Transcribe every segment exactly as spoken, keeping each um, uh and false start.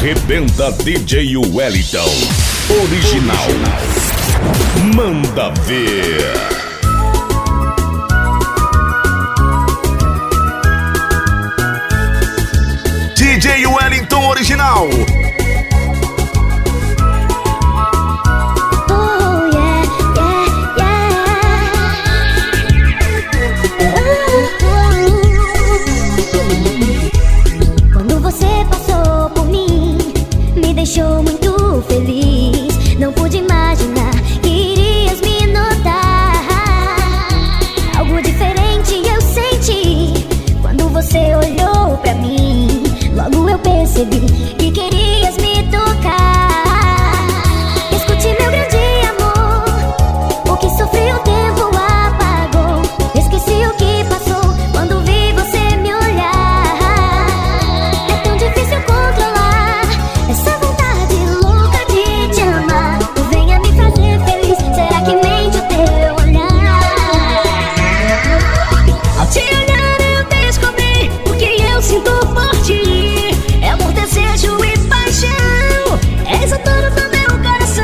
Arrebenta D J Wellington Original. Manda ver. D J Wellington Original. Deixou muito feliz, não pude imaginar que irias me notar. Algo diferente eu senti quando você olhou pra mim. Logo eu percebi que querias me tocar. Escute meu grande amor, o que sofri o tempo apagou. Esqueci o que passou quando vi você me olhar. É tão difícil controlar essa vontade louca de te amar. Venha me fazer feliz, será que mente o teu olhar? Ao te olhar eu descobri o que eu sinto por ti. É amor, desejo e paixão, és a dona do meu coração.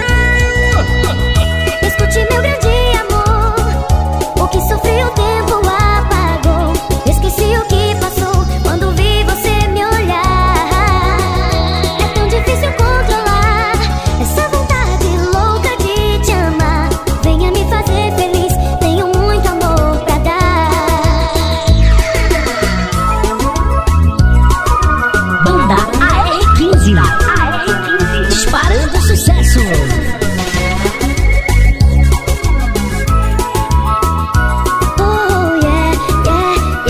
Escute meu grande amor, o que sofri o tempo apagou. Esqueci o que passou quando vi você me olhar. É tão difícil controlar essa vontade louca de te amar. Venha me fazer feliz, tenho muito amor pra dar. Banda A R quinze, A R quinze, disparando sucesso. Oh yeah, yeah,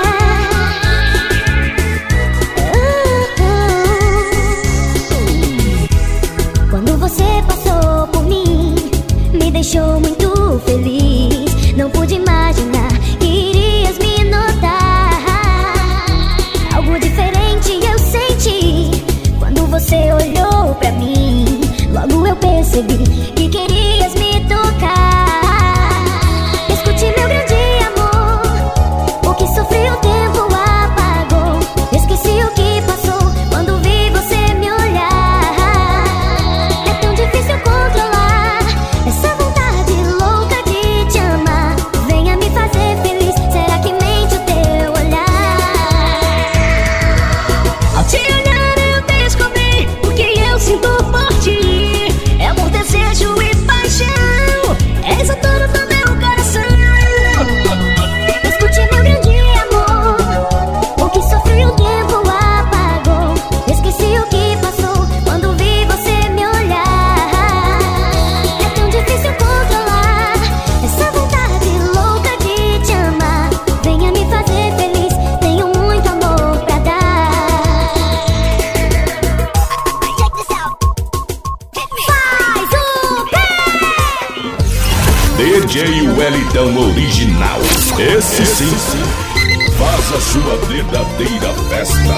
yeah. Quando você passou por mim, me deixou muito feliz. Não pude imaginar que irias me notar. Algo diferente eu senti quando você olhou pra mim. Logo eu percebi que querias me tocar. Escute meu grande amor, o que sofri o tempo apagou. Esqueci o que passou quando vi você me olhar. É tão difícil controlar essa vontade louca de te amar. Venha me fazer feliz, será que mente o teu olhar? Ao te olhar eu descobri o que eu sinto por ti. É amor, desejo e paixão, és a dona do meu coração. Escute meu grande amor, o que sofri o tempo apagou. Esqueci o que passou quando vi você me olhar. É tão difícil controlar essa vontade louca de te amar. Venha me fazer feliz, tenho muito amor pra dar. Check this out. Faz o pé! D J Wellington Original. Esse sim, faz a sua verdadeira festa.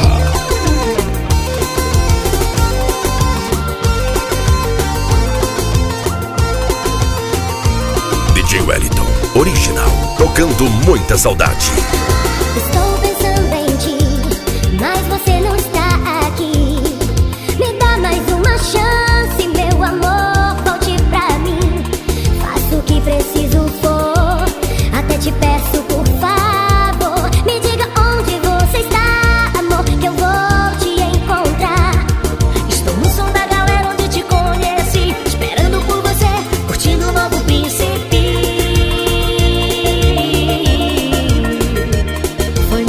D J Wellington Original, tocando muita saudade. Estou pensando em ti, mas você não está aqui. Me dá mais uma chance, meu amor, volte pra mim. Faço o que preciso for, até te peço por favor. Me diga onde você está, amor, que eu vou te encontrar. Estou no som da galera onde te conheci, esperando por você, curtindo o novo príncipe. Foi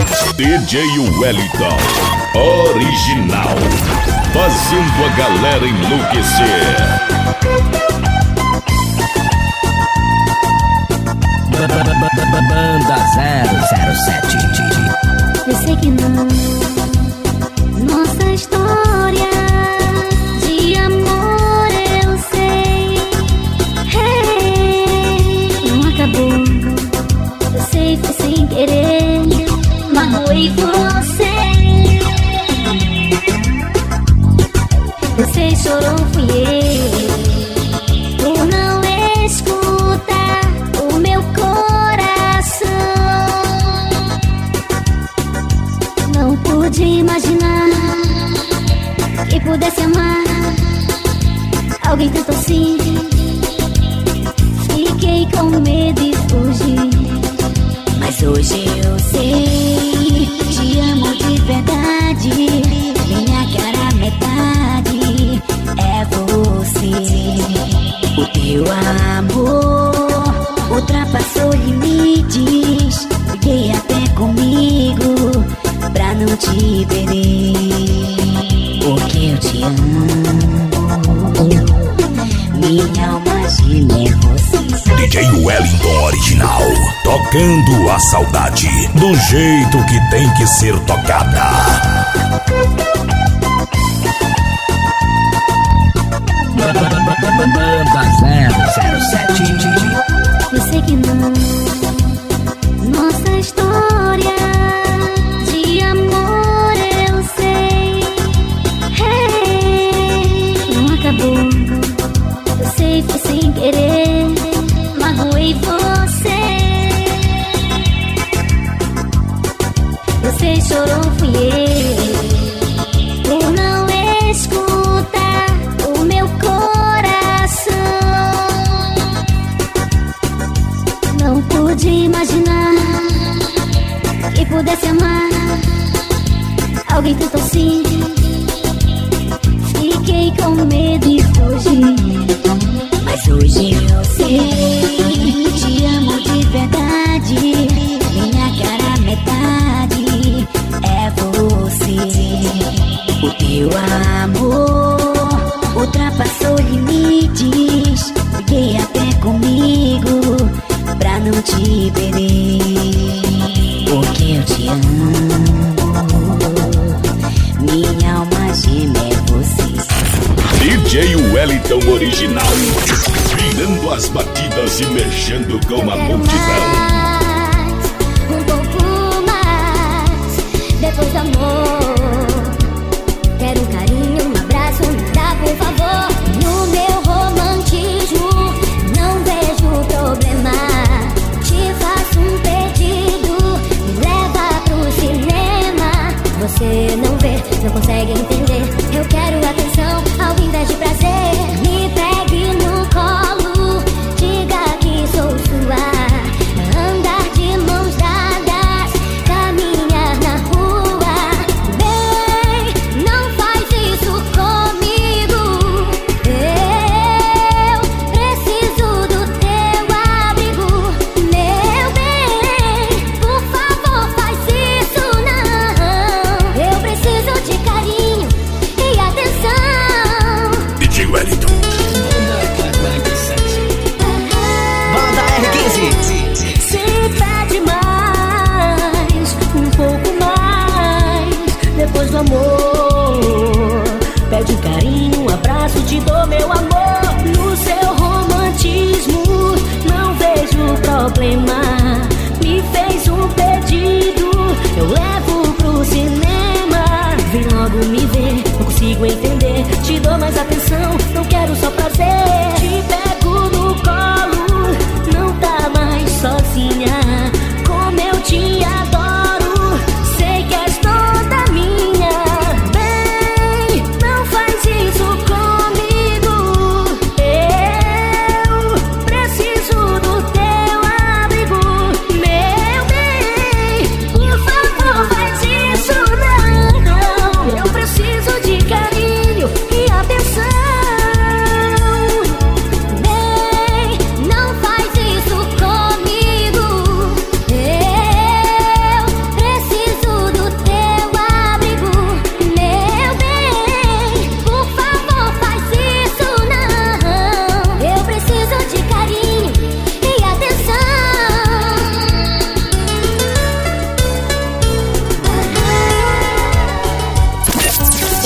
D J Wellington Original, fazendo a galera enlouquecer. Banda zero zero sete. Eu sei que não. Nossa história de amor eu sei. Hey, não acabou. Eu sei, foi sem querer. Magoei você. Você chorou, fui eu. Por não escutar o meu coração. Não pude imaginar que pudesse amar alguém tanto assim. Fiquei com medo e fugi. Mas hoje eu sei, te amo de verdade. Minha cara metade é você. O teu amor ultrapassou limites. Fiquei até comigo pra não te perder. Porque eu te amo. Minha alma gêmea é você. D J Wellington Original, tocando a saudade do jeito que tem que ser tocada. Banda zero zero sete. Eu sei que não. Nossa história de amor eu sei. Hey, não acabou. Eu sei, foi sem querer. Magoei você. Você chorou, fui eu. Por não escutar o meu coração. Não pude imaginar que pudesse amar alguém tanto assim. Fiquei com medo e fugi. Mas hoje eu sei, te amo de verdade. Minha cara metade é você. O teu amor ultrapassou limites. Fiquei até comigo pra não te perder. Porque eu te amo. Minha alma gêmea é você. D J Wellington Original, virando as batidas e mexendo com a multidão. Mais, um pouco mais, depois do amor. Quero um carinho, um abraço, me dá por favor. No meu romantismo não vejo problema. Te faço um pedido, me leva pro cinema. Você não vê, não consegue entender. Eu quero atenção ao invés de prazer. Me pegue no colo, diga que sou sua. Anda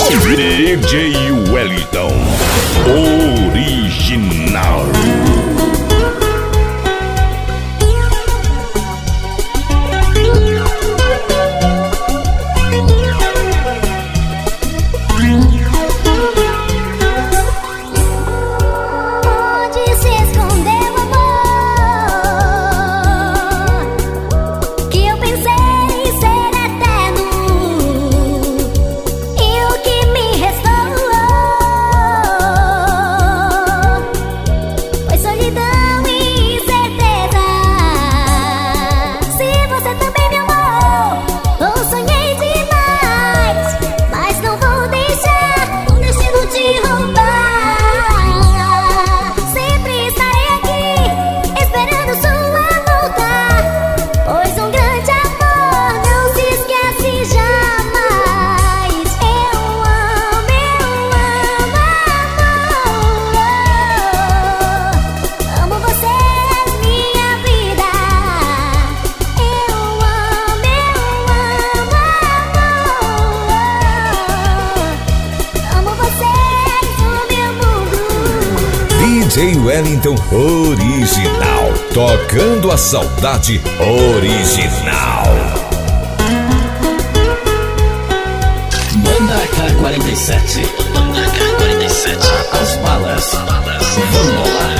D J Wellington Original. D J Wellington Original, tocando a saudade original. Banda K quarenta e sete. Banda K quarenta e sete. As balas. Vamos lá.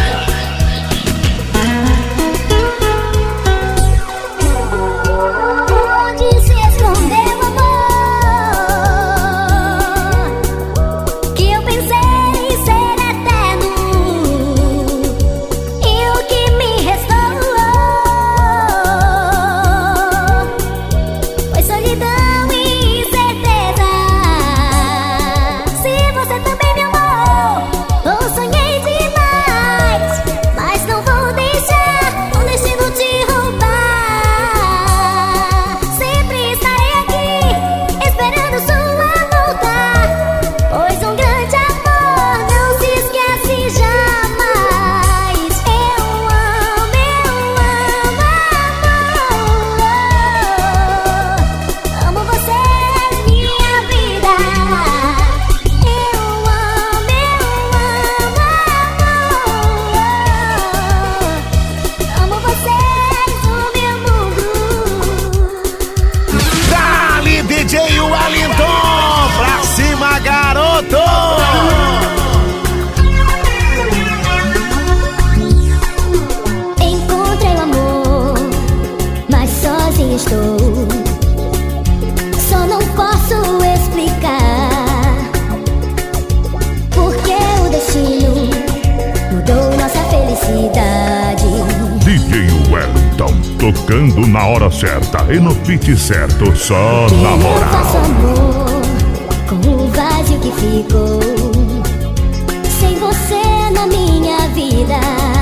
Só não posso explicar porque o destino mudou nossa felicidade. D J Wellington, tocando na hora certa e no beat certo, só Que na eu moral. faço amor com o vazio que ficou sem você na minha vida.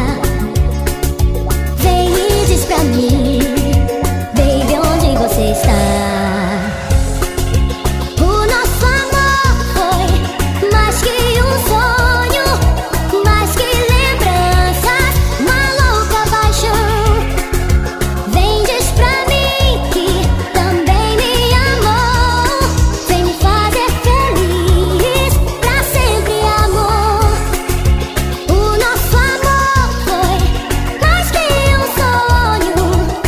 Vem e diz pra mim, baby, onde você está? O nosso amor foi mais que um sonho, mais que lembranças, uma louca paixão. Vem, diz pra mim que também me amou. Vem me fazer feliz, pra sempre amor. O nosso amor foi mais que um sonho,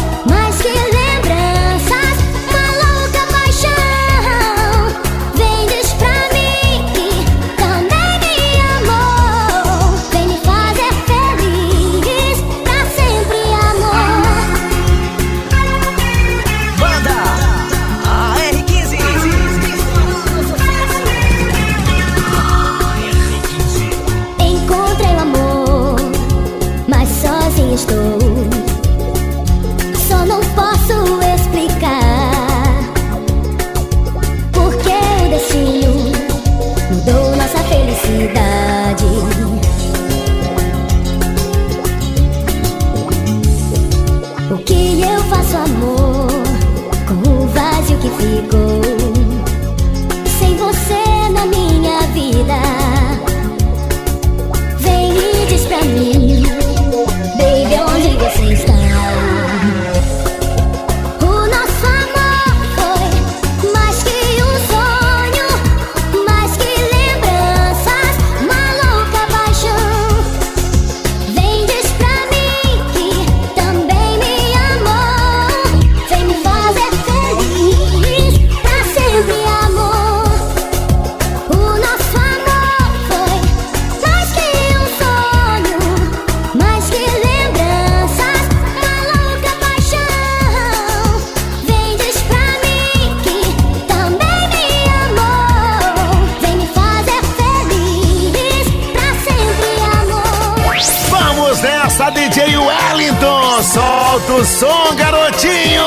Aumenta o som, garotinho!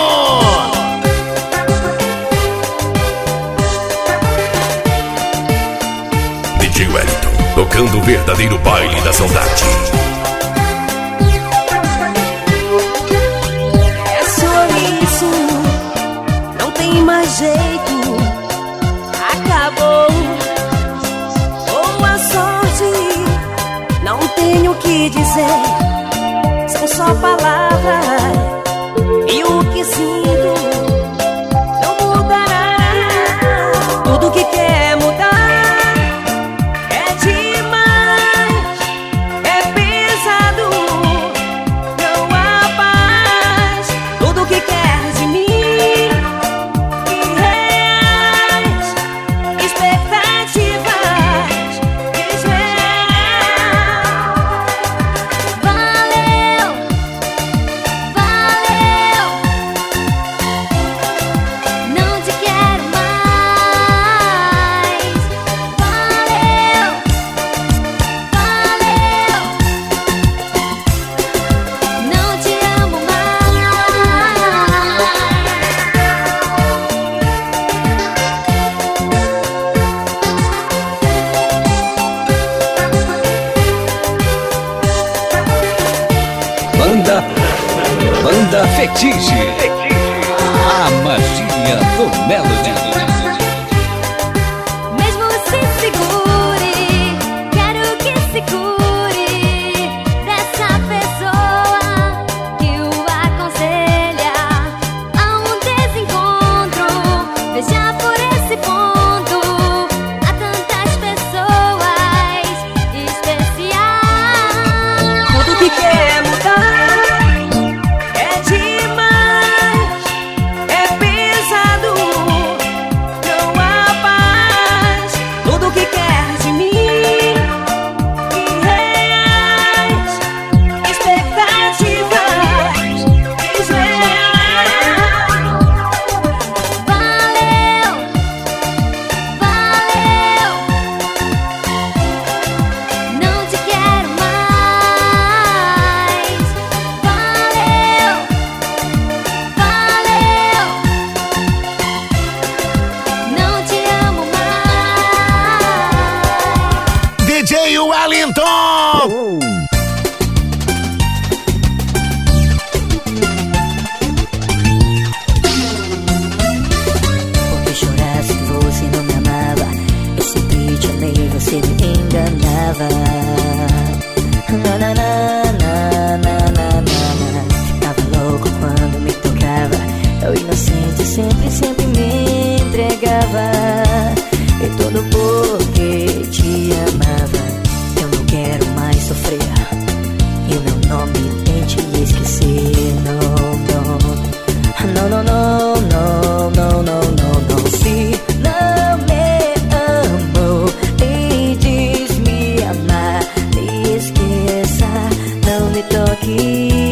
D J Wellington, tocando o verdadeiro baile da saudade. É só isso, não tem mais jeito, acabou. Boa sorte, não tenho o que dizer, são só palavras, e o que sinto não mudará. Tudo que quer mudar é demais, é pesado, não há paz. Tudo que quer de mim, irreais, expectativas desreais. Valeu, valeu, não te quero mais. Valeu, valeu, não te amo mais. Banda, banda Fetiche. A magia do Melody. Mesmo se segure, quero que se cure dessa pessoa que o aconselha a um desencontro. Veja por esse ponto, há tantas pessoas especiais. Tudo que quer mudar é demais, é pesado, não há paz. Tudo que quer de mim, irreais, expectativas desreais. Valeu, valeu, não te quero mais. Valeu, valeu, não te amo mais. D J Wellington! Porque chorasse que você não me amava, eu sempre te amei, você me enganava. Na, na, na, na, na, na, na. Ficava louco quando me tocava, eu inocente sempre, sempre me entregava. E tudo porque te amava. Eu não quero mais sofrer, e o meu nome tente esquecer. Não, não, não, não, não, não, não, não, não, não. Se não me amou e diz me amar, me esqueça, não me toque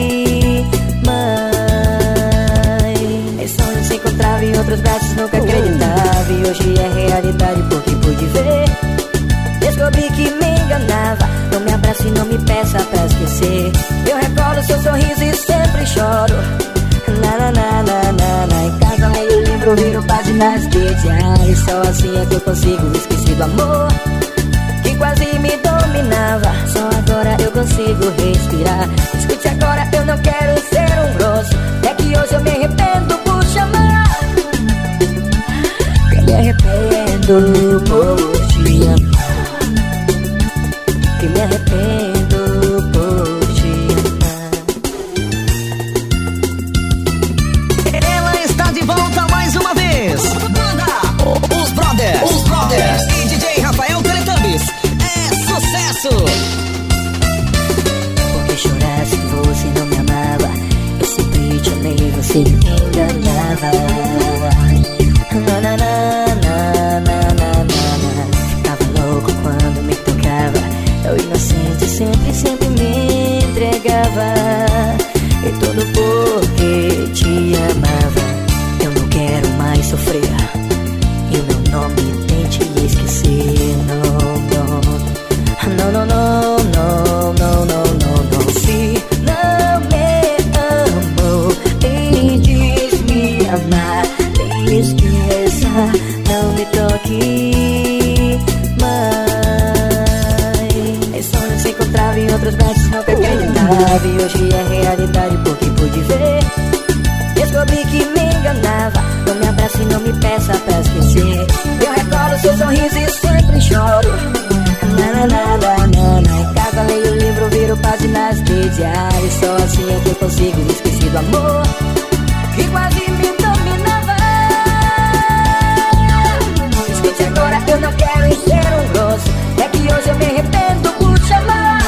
mais. Esse sonho se encontrava em outros braços, nunca acreditava, e hoje é realidade porque pude ver. Descobri que me enganava, não me abrace e não me peça pra esquecer. Eu recordo seu sorriso e sempre choro. Na, na, na, na, na, na. Em casa leio livro, viro páginas de diário. Só assim é que eu consigo esquecer do amor que quase me dominava. Só agora eu consigo respirar. Escute agora, eu não quero ser um grosso, é que hoje eu me arrependo por chamar. Eu me arrependo por te amar. Que me arrependo por te amar. Ela está de volta mais uma vez. Banda, os Brothers, os Brothers e D J Rafael Teletubbies. É sucesso! Porque chorasse que você não me amava, eu sempre te amei, você me enganava. Na, na, na, na, na, na, na, na. Ficava louco esqueça, não me toque mais. Em sonhos se encontrava, em outros versos nunca acreditava, e hoje é realidade porque pude ver. Descobri que me enganava, não me abraça e não me peça pra esquecer. Eu recordo seu sorriso e sempre choro. Na, na, na, na, na, na. Em casa leio o livro, viro páginas de diário. Só assim é que eu consigo esquecer do amor que quase me dominava. Escute agora, eu não quero encher um grosso. É que hoje eu me arrependo por te amar.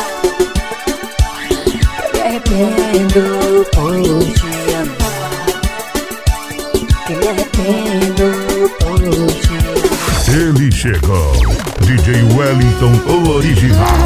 Me arrependo por te amar. Que me arrependo por te amar. Ele chegou, D J Wellington, o original.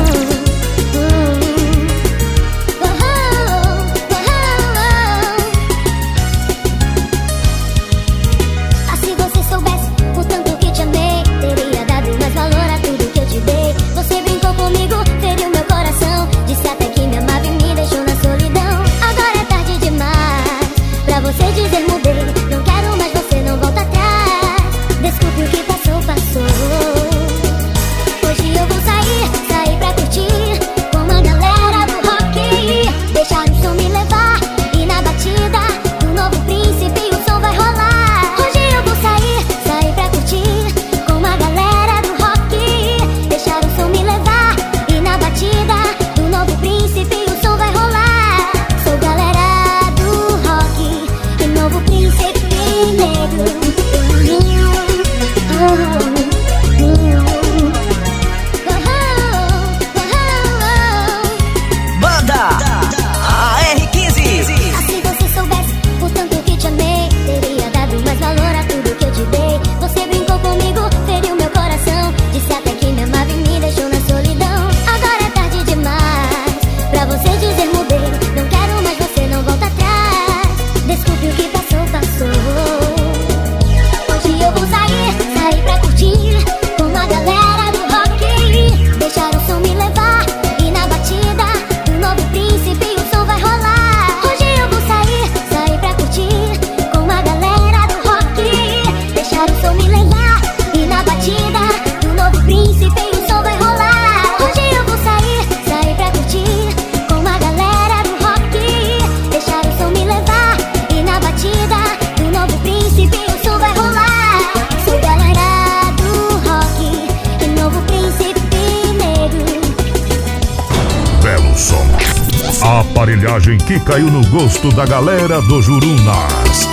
A aparelhagem que caiu no gosto da galera do Jurunas.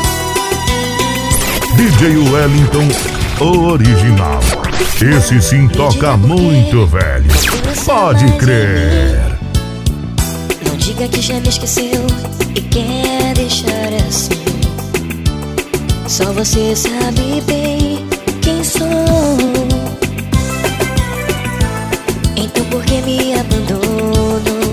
D J Wellington, o original. Esse sim toca muito, velho. Pode crer. Não diga que já me esqueceu e quer deixar assim. Só você sabe bem quem sou. Então por que me abandonou?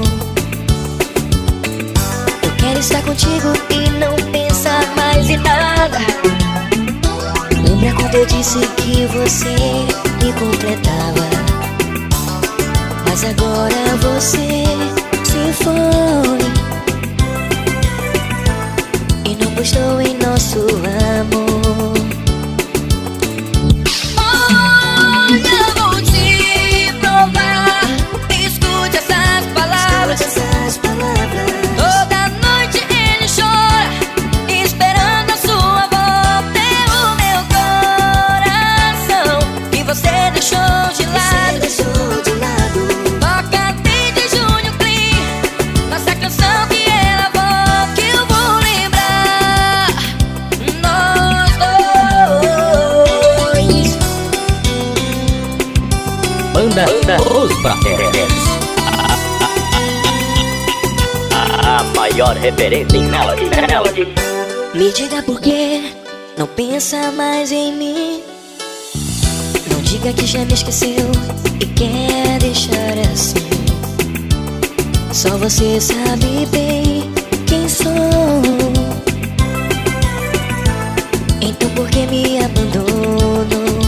Eu quero estar contigo e não pensar mais em nada. Lembra quando eu disse que você me completava? Mas agora você se foi e não gostou em nosso amor. Olha, vou te provar. Escute essas palavras. Escute essas palavras. Toda noite ele chora, esperando a sua volta. É o meu coração que você deixou de lado. Você deixou de lado. Toca desde Júnior Clean, nossa canção que ela volta, que eu vou lembrar nós dois. Banda, Banda Os Brothers. A maior referência em melody, melody. Me diga por que não pensa mais em mim. Não diga que já me esqueceu e quer deixar assim. Só você sabe bem quem sou. Então por que me abandonou?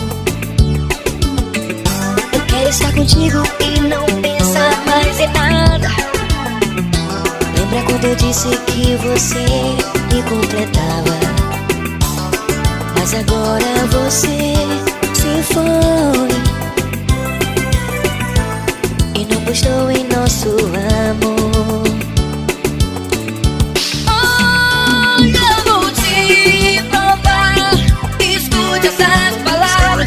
Eu quero estar contigo e não pensar mais em nada. Lembra quando eu disse que você me completava? Mas agora você se foi e não gostou em nosso amor. Olha, eu vou te provar. Escute essas palavras.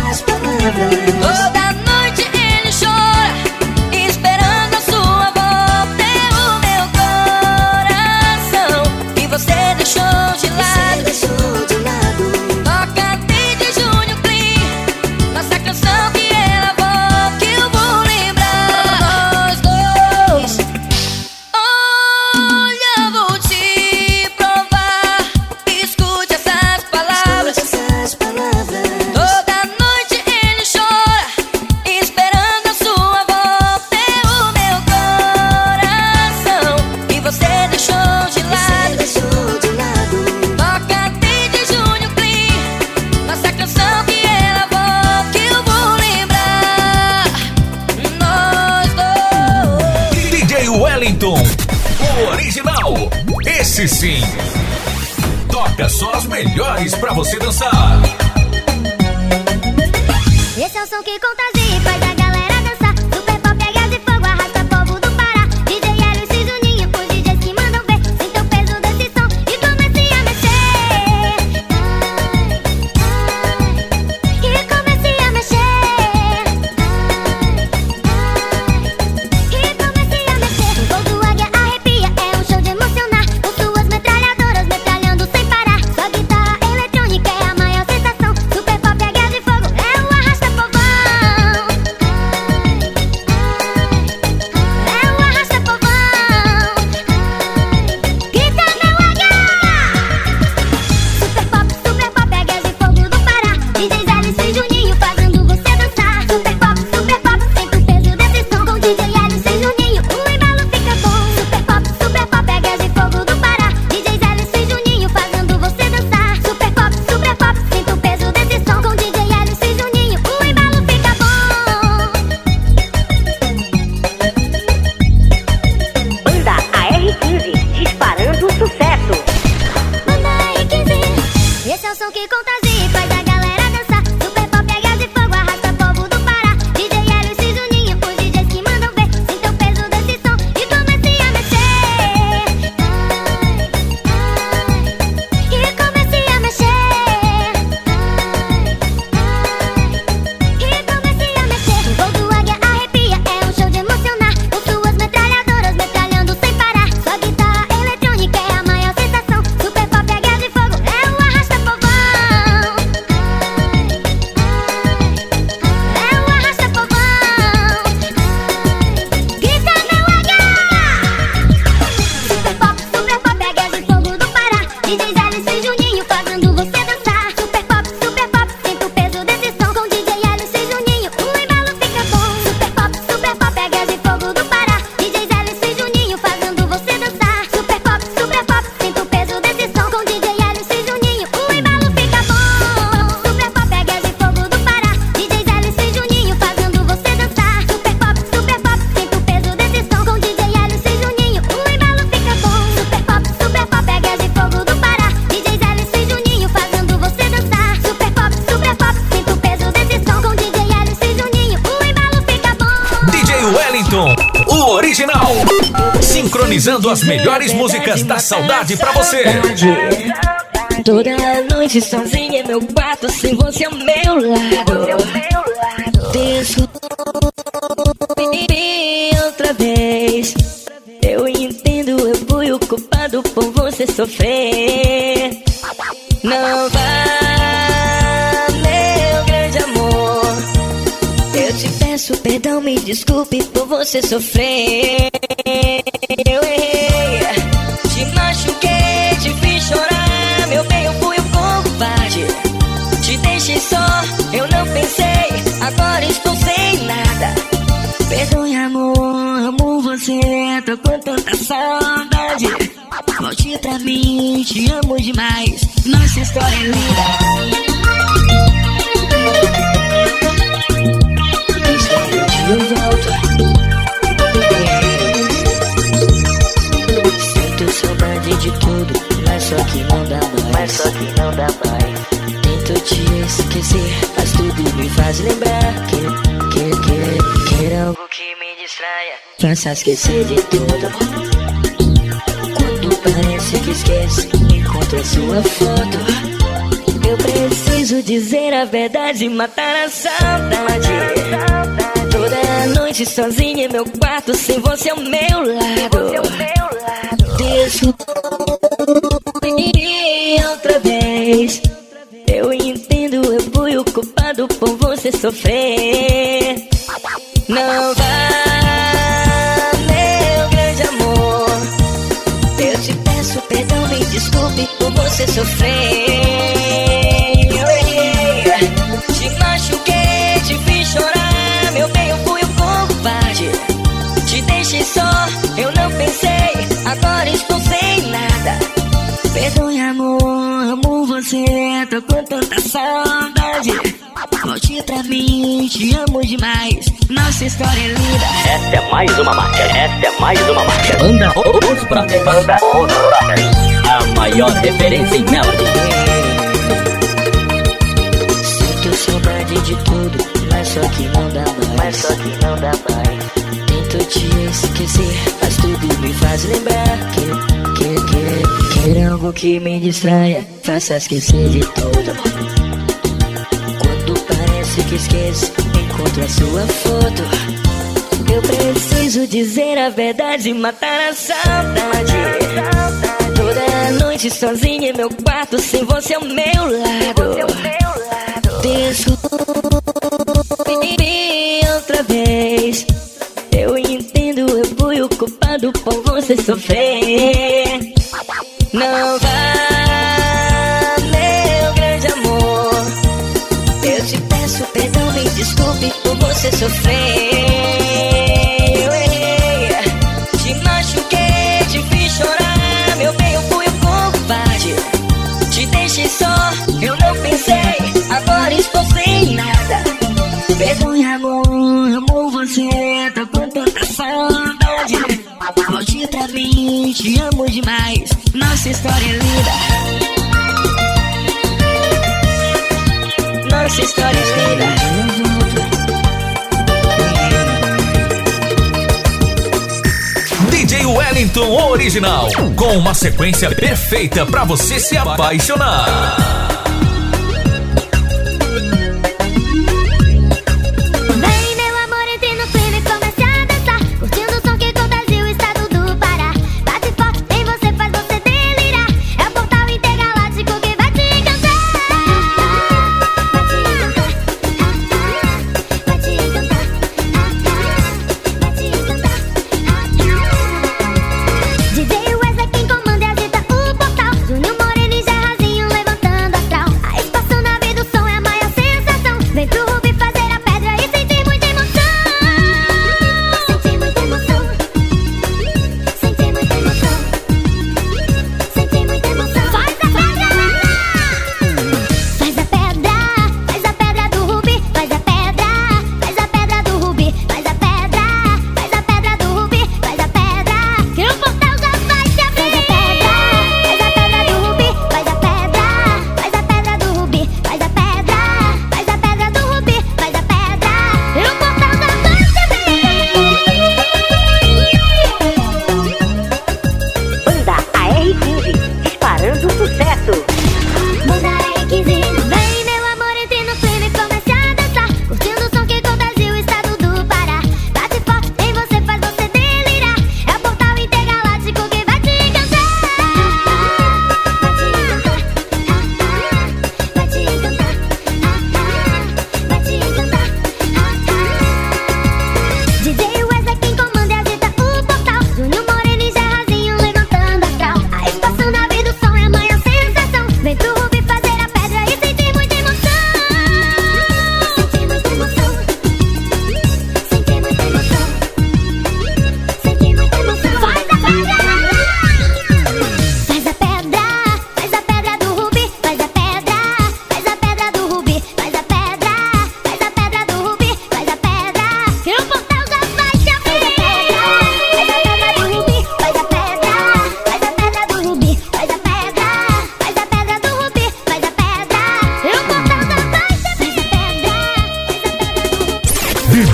Toda noite ele chora, esperando a sua volta. É o meu coração que você deixou de lado. Toca desde junho, Clean, nossa canção que ela volta, que eu vou lembrar nós dois. Olha, eu vou te provar. Escute essas palavras. Toda noite ele chora, esperando a sua volta. É o meu coração que você deixou de lado. Toca desde junho, Clean, nossa canção que ela volta, que eu vou lembrar nós dois. D J Wellington, o original. Esse sim. Toca só as melhores pra você dançar. Esse é o som que contagia e faz a galera dançar. Super pop, é gás e fogo, arrasta povo do Pará. D J Hélio e Juninho, os D Js que mandam ver. Sinta o peso desse som e comece a mexer. E comece a mexer. E comece a mexer. O voo do águia arrepia, é um show de emocionar. Com suas metralhadoras metralhando sem parar. Sua guitarra eletrônica é a maior sensação. Super pop, é gás e fogo, é o arrasta povão. É o arrasta povão. Grita meu águia. Super pop, super pop, é gás e fogo do Pará. D Js Alice e Juninho fazendo você dançar. Super pop, super pop, sente o peso desse som. Com D J Alice e Juninho, o embalo fica bom. Super pop, super pop, é gás e fogo do Pará. D Js Alice e Juninho fazendo você dançar. Super pop, super pop, sente o peso desse som. Com D J Alice e Juninho, o embalo fica bom. Banda A R quinze, disparando sucesso. Manda aí quinze. Esse é o som que contagia e faz a galera dançar. Super pop, é gás e fogo, arrasta povo do Pará. D J Hélio e Juninho, os D Js que mandam ver. Sinta o peso desse som e comece a mexer. E comece a mexer. E comece a mexer. O voo do águia arrepia, é um show de emocionar. Com suas metralhadoras metralhando sem parar. Sua guitarra eletrônica é a maior sensação. Super pop, é gás e fogo, é o arrasta povão. É o arrasta povão. Grita meu águia. Super pop, super pop, é gás e fogo do Pará. D Js Alice e Juninho fazendo você dançar. Super pop, super pop, sinta o peso desse som. Com D J Alice e Juninho, o embalo fica bom. Super pop, super pop, é gás e fogo do Pará. D Js Alice e Juninho fazendo você dançar. Super pop, super pop, sinta o peso desse som. Com D J Alice e Juninho, o embalo fica bom. Super pop, é gás e fogo do Pará. D Js Alice e Juninho fazendo você dançar. Super pop, super pop, sinta o peso desse som. Com D J Alice e Juninho, o embalo fica bom. Super pop, super pop, é gás e fogo do Pará. D Js Alice e Juninho fazendo você dançar. Super pop, super pop, sinta o peso desse som. Com D J Alice e Juninho, o embalo fica bom. D J Wellington, o original. Sincronizando as melhores músicas da saudade pra você. Toda noite sozinha em meu quarto, sem você ao meu lado. Desculpe outra vez. Eu entendo, eu fui o culpado por você sofrer. Não vá, meu grande amor. Eu te peço perdão, me desculpe por você sofrer. Eu errei, te machuquei, te fiz chorar. Meu bem, eu fui o covarde. Te deixei só, eu não pensei. Agora estou sem nada. Perdoe, amor, amo você. Tô com tanta saudade. Volte pra mim, te amo demais. Nossa história é linda. Eu volto. Sinto saudade de tudo, mas só que não dá mais. Mas só que não dá mais. esquecer, mas tudo me faz lembrar. Quero, quero, quero, quero algo que me distraia, faça esquecer de tudo. Quando parece que esquece, encontro a sua foto. Eu preciso dizer a verdade e matar a saudade. Toda noite sozinha em meu quarto, sem você ao meu lado. Desculpe outra vez. Eu entendo, eu fui o culpado por você sofrer. Não vá, meu grande amor. Eu te peço perdão, me desculpe por você sofrer. Te machuquei, te fiz chorar, meu bem, eu fui o covarde. Te deixei só, eu não pensei, agora estou sem nada. Perdoe, amor, amo você, tô com tanta saudade. Volte pra mim, te amo demais, nossa história é linda. Esta é mais uma marca, esta é mais uma marca. Banda Os Brothers, Banda Os Brothers, a maior referência em melody. Sinto saudade de tudo, mas só que não dá mais. Mas só que não dá mais. Tento te esquecer, mas tudo me faz lembrar. Quero, quero, quero, quero algo que me distraia, faça esquecer de tudo. Quando parece que esqueço, encontro a sua foto. Eu preciso dizer a verdade e matar a saudade. Toda noite sozinha em meu quarto, sem você ao meu lado. Desculpe outra vez. Eu entendo, eu fui o culpado por você sofrer. Não vá, meu grande amor. Eu te peço perdão, me desculpe por você sofrer. Eu errei, te machuquei, te fiz chorar, meu bem, eu fui o covarde. Te deixei só, eu não pensei, agora estou sem nada. Perdoe, amor, amo você, tô com tanta saudade. Volte pra mim, te amo demais, nossa história é linda. Nossa história é linda. D J Wellington Original, com uma sequência perfeita pra você se apaixonar. D J Wesley quem comanda e agita o portal. Júnior Moreno e Zé Razinho levantando a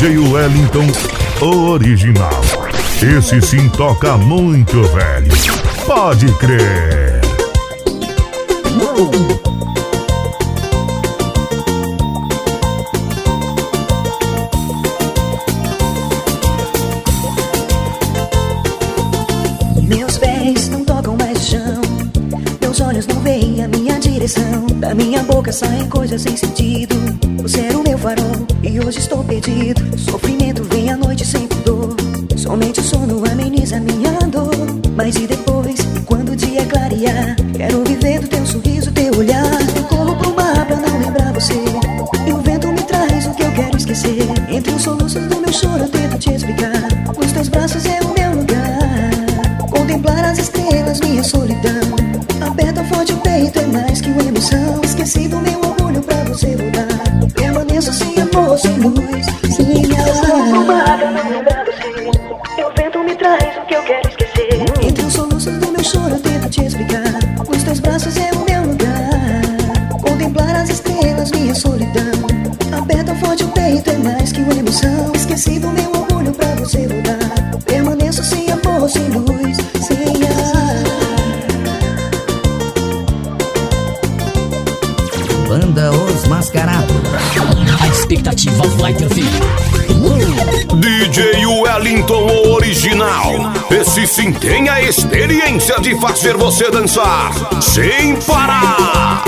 J Wellington, o original. Esse sim toca muito, velho. Pode crer. Meus pés não tocam mais o chão, meus olhos não veem a minha direção. Da minha boca saem coisas sem sentido. Você era o meu farol e hoje estou perdido. Sofrimento vem à noite sem pudor. Somente o sono ameniza minha dor. Mas e depois, quando o dia clarear, quero viver do teu sorriso, teu olhar. Eu corro pro mar pra não lembrar você, e o vento me traz o que eu quero esquecer. Entre os soluços do meu choro eu tento te explicar. Nos teus braços é o meu lugar. Contemplar as estrelas, minha solidão. Aperta forte o peito, é mais que uma emoção. Esqueci do meu orgulho pra você voltar. Permaneço sem amor, sem luz, sem ar. E o vento me traz o que eu quero esquecer. Entre os soluços do meu choro eu tento te explicar. Nos teus braços é o meu lugar. Contemplar as estrelas, minha solidão. Aperta forte o peito, é mais que uma emoção. Esqueci do meu orgulho pra você voltar. Permaneço sem amor, sem luz, sem ar. Banda Os Mascarados. A expectativa vai ter fim. D J Wellington, o original. Esse sim tem a experiência de fazer você dançar sem parar.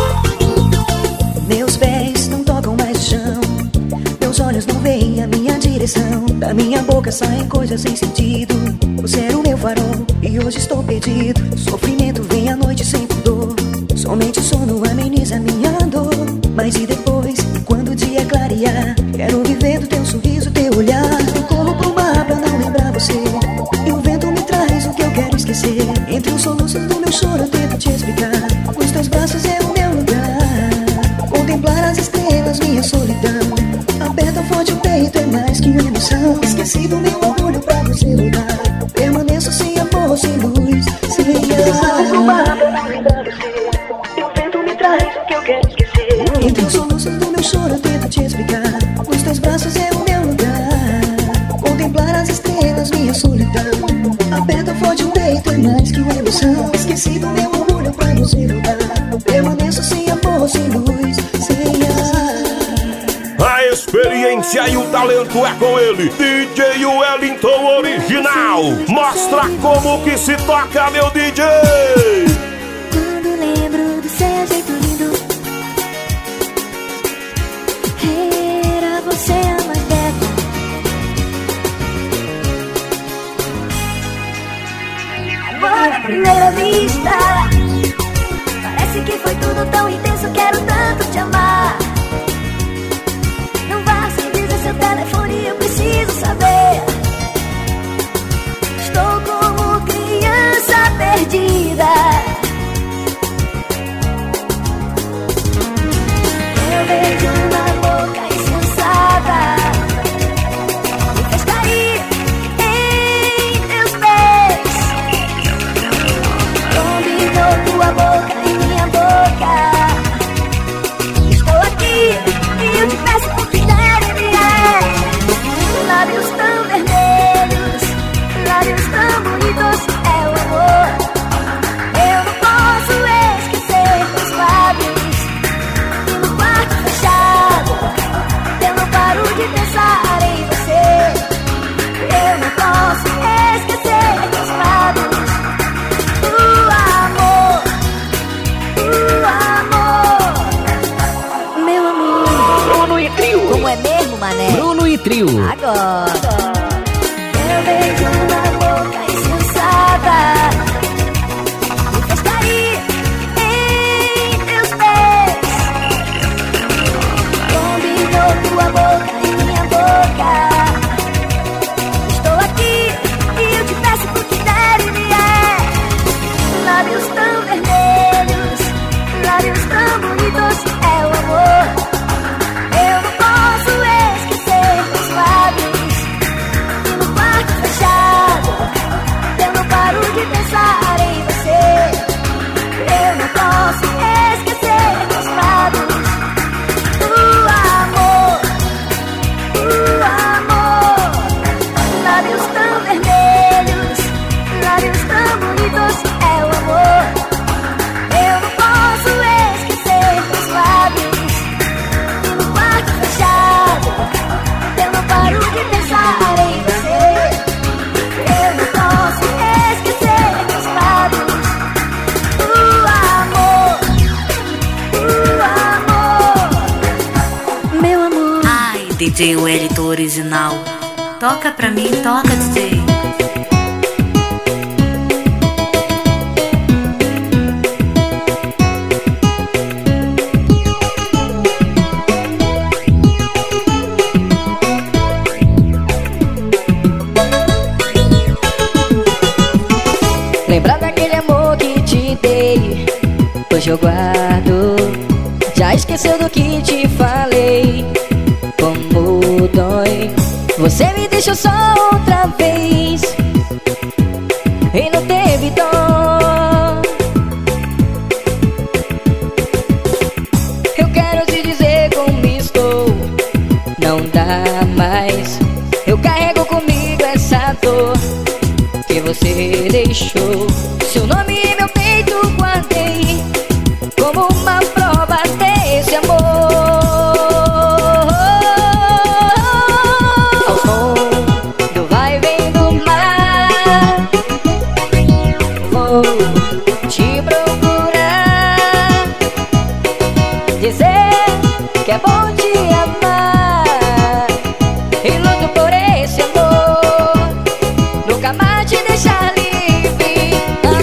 Meus pés não tocam mais o chão, meus olhos não veem a minha direção. Da minha boca saem coisas sem sentido. Você era o meu farol e hoje estou perdido. Sofrimento vem à noite sem pudor. Somente o sono ameniza minha dor. Mas e depois, quando o dia clarear, quero viver do teu sorriso, teu olhar. Eu corro pro mar pra não lembrar você, e o vento me traz o que eu quero esquecer. Entre os soluços do meu choro eu tento te explicar. Nos teus braços é o meu lugar. Contemplar as estrelas, minha solidão. Aperta forte o peito, é mais que uma emoção. Esqueci do meu orgulho pra você voltar. Permaneço sem amor, sem luz, sem ar. E o vento me traz o que eu quero esquecer. Entre os soluços do meu choro eu tento te explicar. Nos teus braços é o meu lugar. Contemplar as estrelas, minha solidão. Aperta forte o peito, é mais que uma emoção. Esqueci do meu orgulho pra você voltar. Permaneço sem amor, sem luz, sem ar. A experiência e o talento é com ele, D J Wellington original. Mostra como que se toca, meu D J. Quando lembro do seu jeito lindo, era você a mais bela. Amor à primeira vista, parece que foi tudo tão intenso. Quero tanto te amar. Não vá sem dizer seu telefone, eu preciso saber. Estou como criança perdida. Eu vejo uma boca insensata, me fez cair em teus pés. Combinou tua boca e minha boca. Estou aqui e eu te peço por fidelidade. Lábios tão vermelhos, lábios tão bonitos, é o amor. Eu não posso esquecer teus lábios. E no quarto fechado, eu não paro de pensar em você. Eu não posso esquecer teus lábios. O amor, o amor, meu amor. Bruno e Trio. Como é mesmo, mané? Bruno e Trio. Agora. Eu vejo uma boca insensata, me fez cair em teus pés. Combinou tua boca e minha boca. Estou aqui e eu te peço por fidelidade. Lábios tão vermelhos, lábios tão bonitos, é o amor. Eu não posso esquecer teus lábios. E no quarto fechado, D J Wellington original. Toca pra mim, toca, D J. Lembra daquele amor que te dei, hoje eu guardo. Já esqueceu do que te falei, como dói. Você me deixou só outra vez e não teve dó. Eu quero te dizer como estou, não dá mais. Eu carrego comigo essa dor que você deixou. Seu nome em meu peito guardei como uma prova desse amor. Ao som do vai vem do mar, vou te procurar, dizer que é bom te amar e luto por esse amor, nunca mais te deixar livre,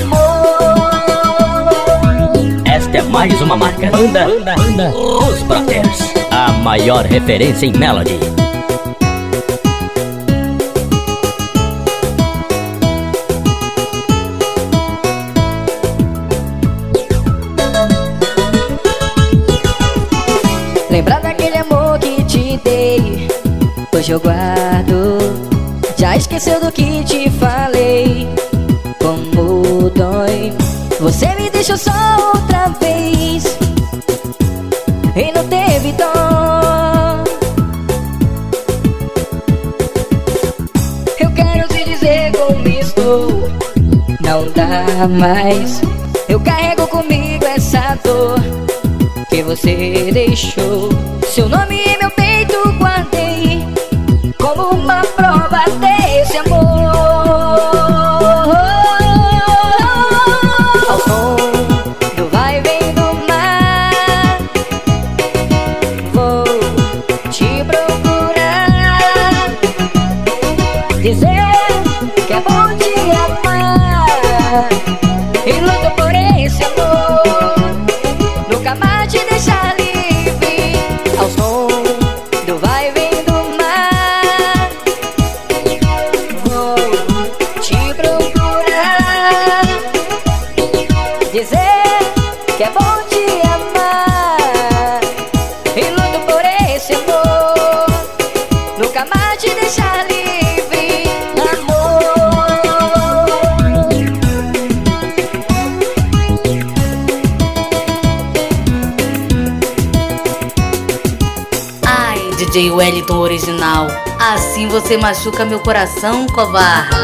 amor. Esta é mais uma marca Banda, Banda, Banda Os Brothers, a maior referência em Melody. Lembra daquele amor que te dei, hoje eu guardo. Já esqueceu do que te falei, como dói. Você me deixou só outra vez e não teve dó. Eu quero te dizer como estou, não dá mais. Eu carrego comigo essa dor que você deixou. Seu nome em meu peito guardei como uma prova desse amor. Ao som do vai vem do mar, vou te procurar, dizer que é bom te amar e luto por esse amor, nunca mais te deixar livre. Ao som do vai vem do mar, vou te procurar, dizer que é bom te amar e luto por esse amor, nunca mais te deixar livre, amor. Ai, D J Wellington original, assim você machuca meu coração, covarde.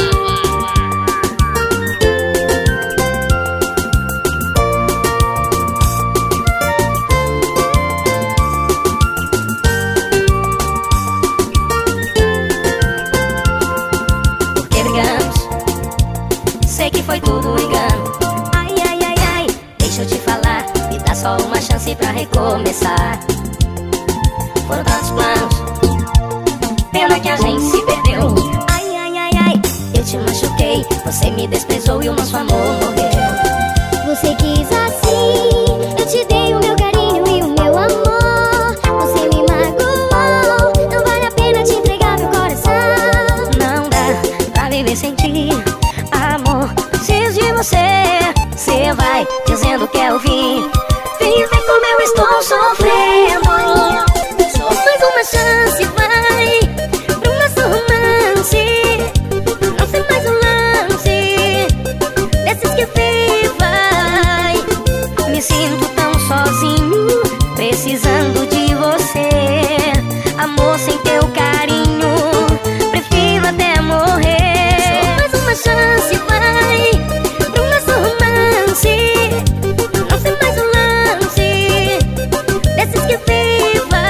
Por que brigamos? Sei que foi tudo um engano. Ai, ai, ai, ai, deixa eu te falar, me dá só uma chance pra recomeçar. Foram tantos planos, pena que a gente se perdeu. Ai, ai, ai, ai, eu te machuquei, você me desprezou e o nosso amor morreu. Você quis assim, eu te dei o meu carinho e o meu amor. Você me magoou, não vale a pena te entregar meu coração. Não dá pra viver sem ti, amor, preciso de você. Cê vai dizendo que é o fim, vem ver como eu estou sofrendo. Mais uma chance, vai pro nosso romance, não ser mais um lance desses que vem, vai. Me sinto tão sozinho, precisando de você. Amor sem teu carinho, prefiro até morrer. Mais uma chance, vai pro nosso romance, não ser mais um lance desses que vem, vai.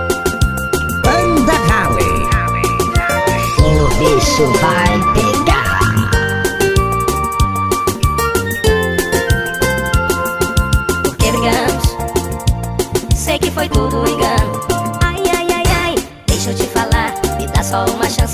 Banda Rally. O bicho vai pegar.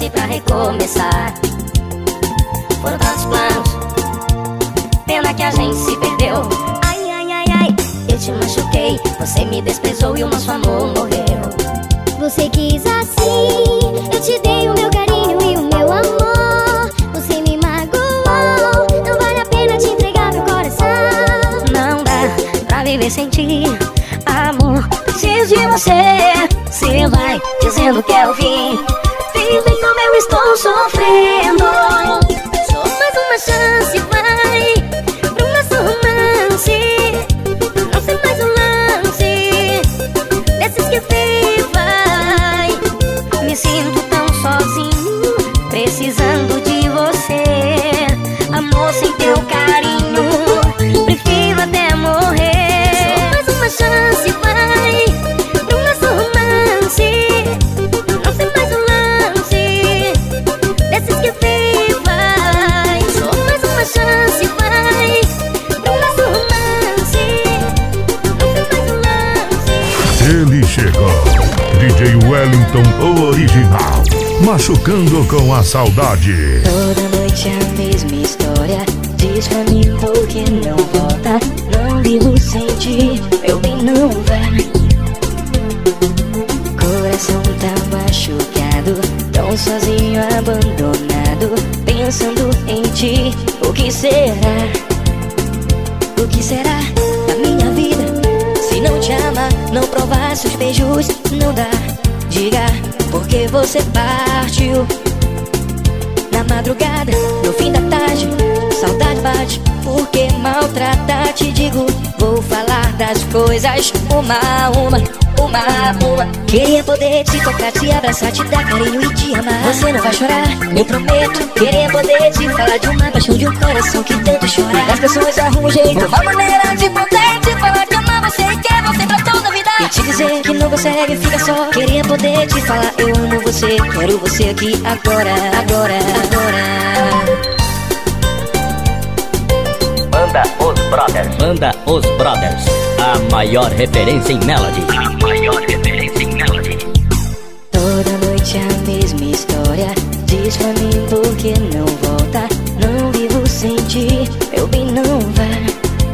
chance pra recomeçar. Foram tantos planos, pena que a gente se perdeu. Ai, ai, ai, ai, eu te machuquei, você me desprezou e o nosso amor morreu. Você quis assim, eu te dei o meu carinho e o meu amor. Você me magoou, não vale a pena te entregar meu coração. Não dá pra viver sem ti, amor, preciso de você. Se vai dizendo que é o fim, vive como eu estou sofrendo. Só mais uma chance, vai, pro nosso romance. Não ser mais um lance desses que fez, vai. Me sinto tão sozinho, precisando de você. Amor, sem teu carinho, prefiro até morrer. Só mais uma chance, vai, pro nosso romance. Não ser mais um lance desses que fez, vai. Só mais uma chance, vai, pro nosso romance. Não ser mais um lance. Ele chegou, D J Wellington, o original, machucando com a saudade. Toda noite a mesma história, diz pra mim por que não volta. Não vivo sem ti, meu bem, não vai. Coração tá machucado, tão sozinho, abandonado, pensando em ti. O que será? O que será da minha vida? Se não te ama, não provar seus beijos, não dá. Diga por que você partiu. Na madrugada, no fim da tarde, saudade bate, porque maltratar. Te digo, vou falar das coisas uma a uma, uma a uma. Queria poder te tocar, te abraçar, te dar carinho e te amar. Você não vai chorar, eu prometo. Queria poder te falar de uma paixão, de um coração que tanto chora. As pessoas arrumam um jeito, uma maneira de poder te falar que ama você e quer você pra toda a vida. E te dizer que não consegue, fica só. Queria poder te falar, eu amo você, quero você aqui agora, agora, agora. Banda Os Brothers. Banda Os Brothers. A maior referência em Melody. A maior referência em Melody. Toda noite a mesma história, diz pra mim por que não volta. Não vivo sem ti, meu bem, não vai.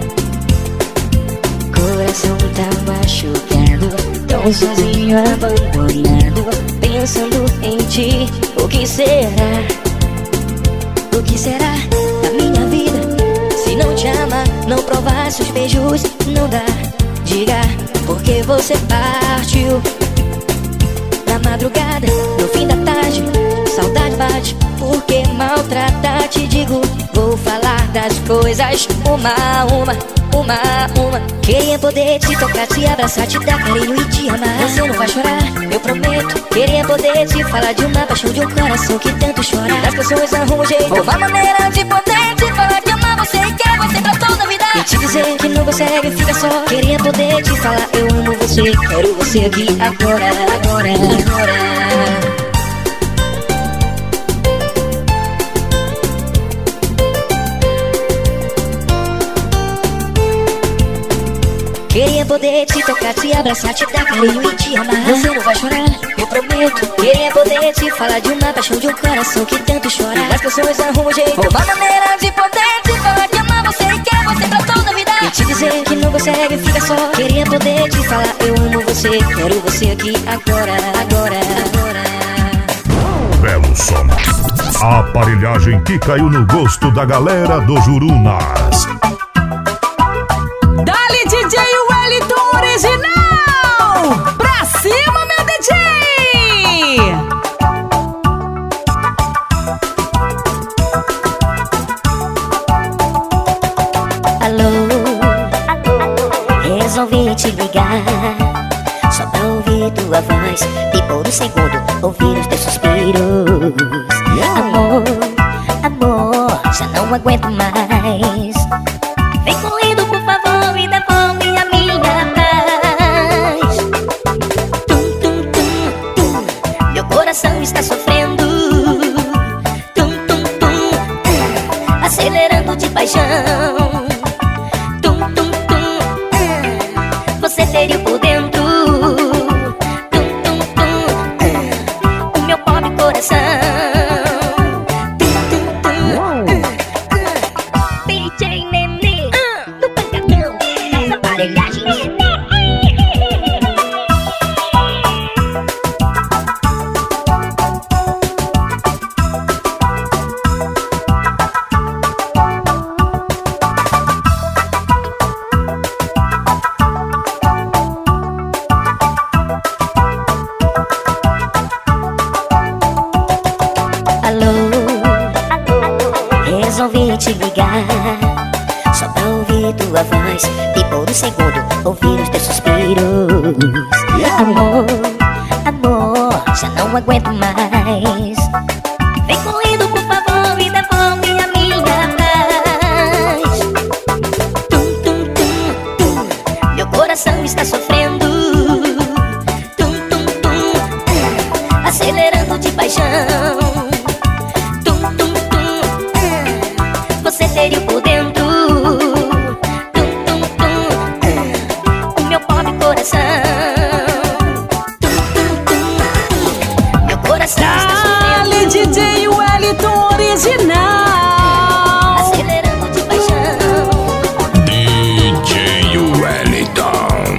Coração tá machucado, tão sozinho, abandonado, pensando em ti. O que será? O que será da minha vida? Se não te ama, não provar seus beijos, não dá. Diga por que você partiu. Na madrugada, no fim da tarde, saudade bate, porque maltratar. Te digo, vou falar das coisas uma a uma, uma a uma. Queria poder te tocar, te abraçar, te dar carinho e te amar. Você não vai chorar, eu prometo. Queria poder te falar de uma paixão, de um coração que tanto chora. As pessoas arrumam um jeito, uma maneira de poder te falar que ama você e quer você pra toda a vida. E te dizer que não consegue, fica só. Queria poder te falar, eu amo você, quero você aqui agora, agora, agora. Queria poder te tocar, te abraçar, te dar carinho e te amar. Você não vai chorar, eu prometo. Queria poder te falar de uma paixão, de um coração que tanto chora. As pessoas arrumam um jeito, uma maneira de poder te falar que ama você e quer você pra toda a vida. E te dizer que não consegue, fica só. Queria poder te falar, eu amo você, quero você aqui agora, agora, agora. Belo som, a aparelhagem que caiu no gosto da galera do Jurunas. Dali D J Wellington original! Pra cima, meu D J! Alô, resolvi te ligar só pra ouvir tua voz e por um segundo ouvir os teus suspiros. Amor, amor, já não aguento mais. Vem correndo, por favor, e devolve a minha paz. Tum, tum, tum, tum. Meu coração está sofrendo. Tum, tum, tum, tum. Acelerando de paixão. Tum, tum, tum, tum. Você feriu por dentro. Tum, tum, tum, tum. O meu pobre coração. ligar só pra ouvir tua voz e por um segundo ouvir os teus suspiros. Amor, amor, já não aguento mais. Vem correndo, por favor, e devolve a minha paz. Tum, tum, tum, tum. Meu coração está sofrendo. Tum, tum, tum, tum. Acelerando de paixão. Tum, tum, tum, tum. Você feriu por dentro. Tum, tum, tum, tum. O meu pobre coração. Dale, D J Wellington original. Acelerando de paixão. D J Wellington.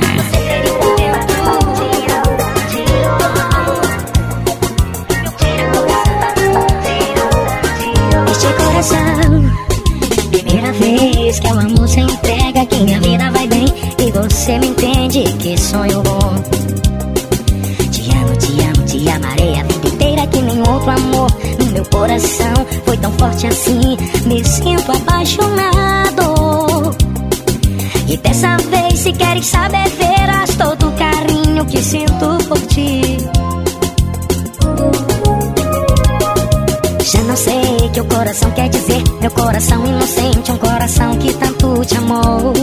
Este coração, primeira vez que o amor se entrega, que minha vida vai bem e você me entende, que sonho bom. Te amo, te amo, te amarei a vida inteira, que nem outro amor no meu coração foi tão forte assim. Me sinto apaixonado. E dessa vez, se queres saber, verás todo o carinho que sinto por ti. Já não sei o que o coração quer dizer. Meu coração inocente, um coração que tanto te amou.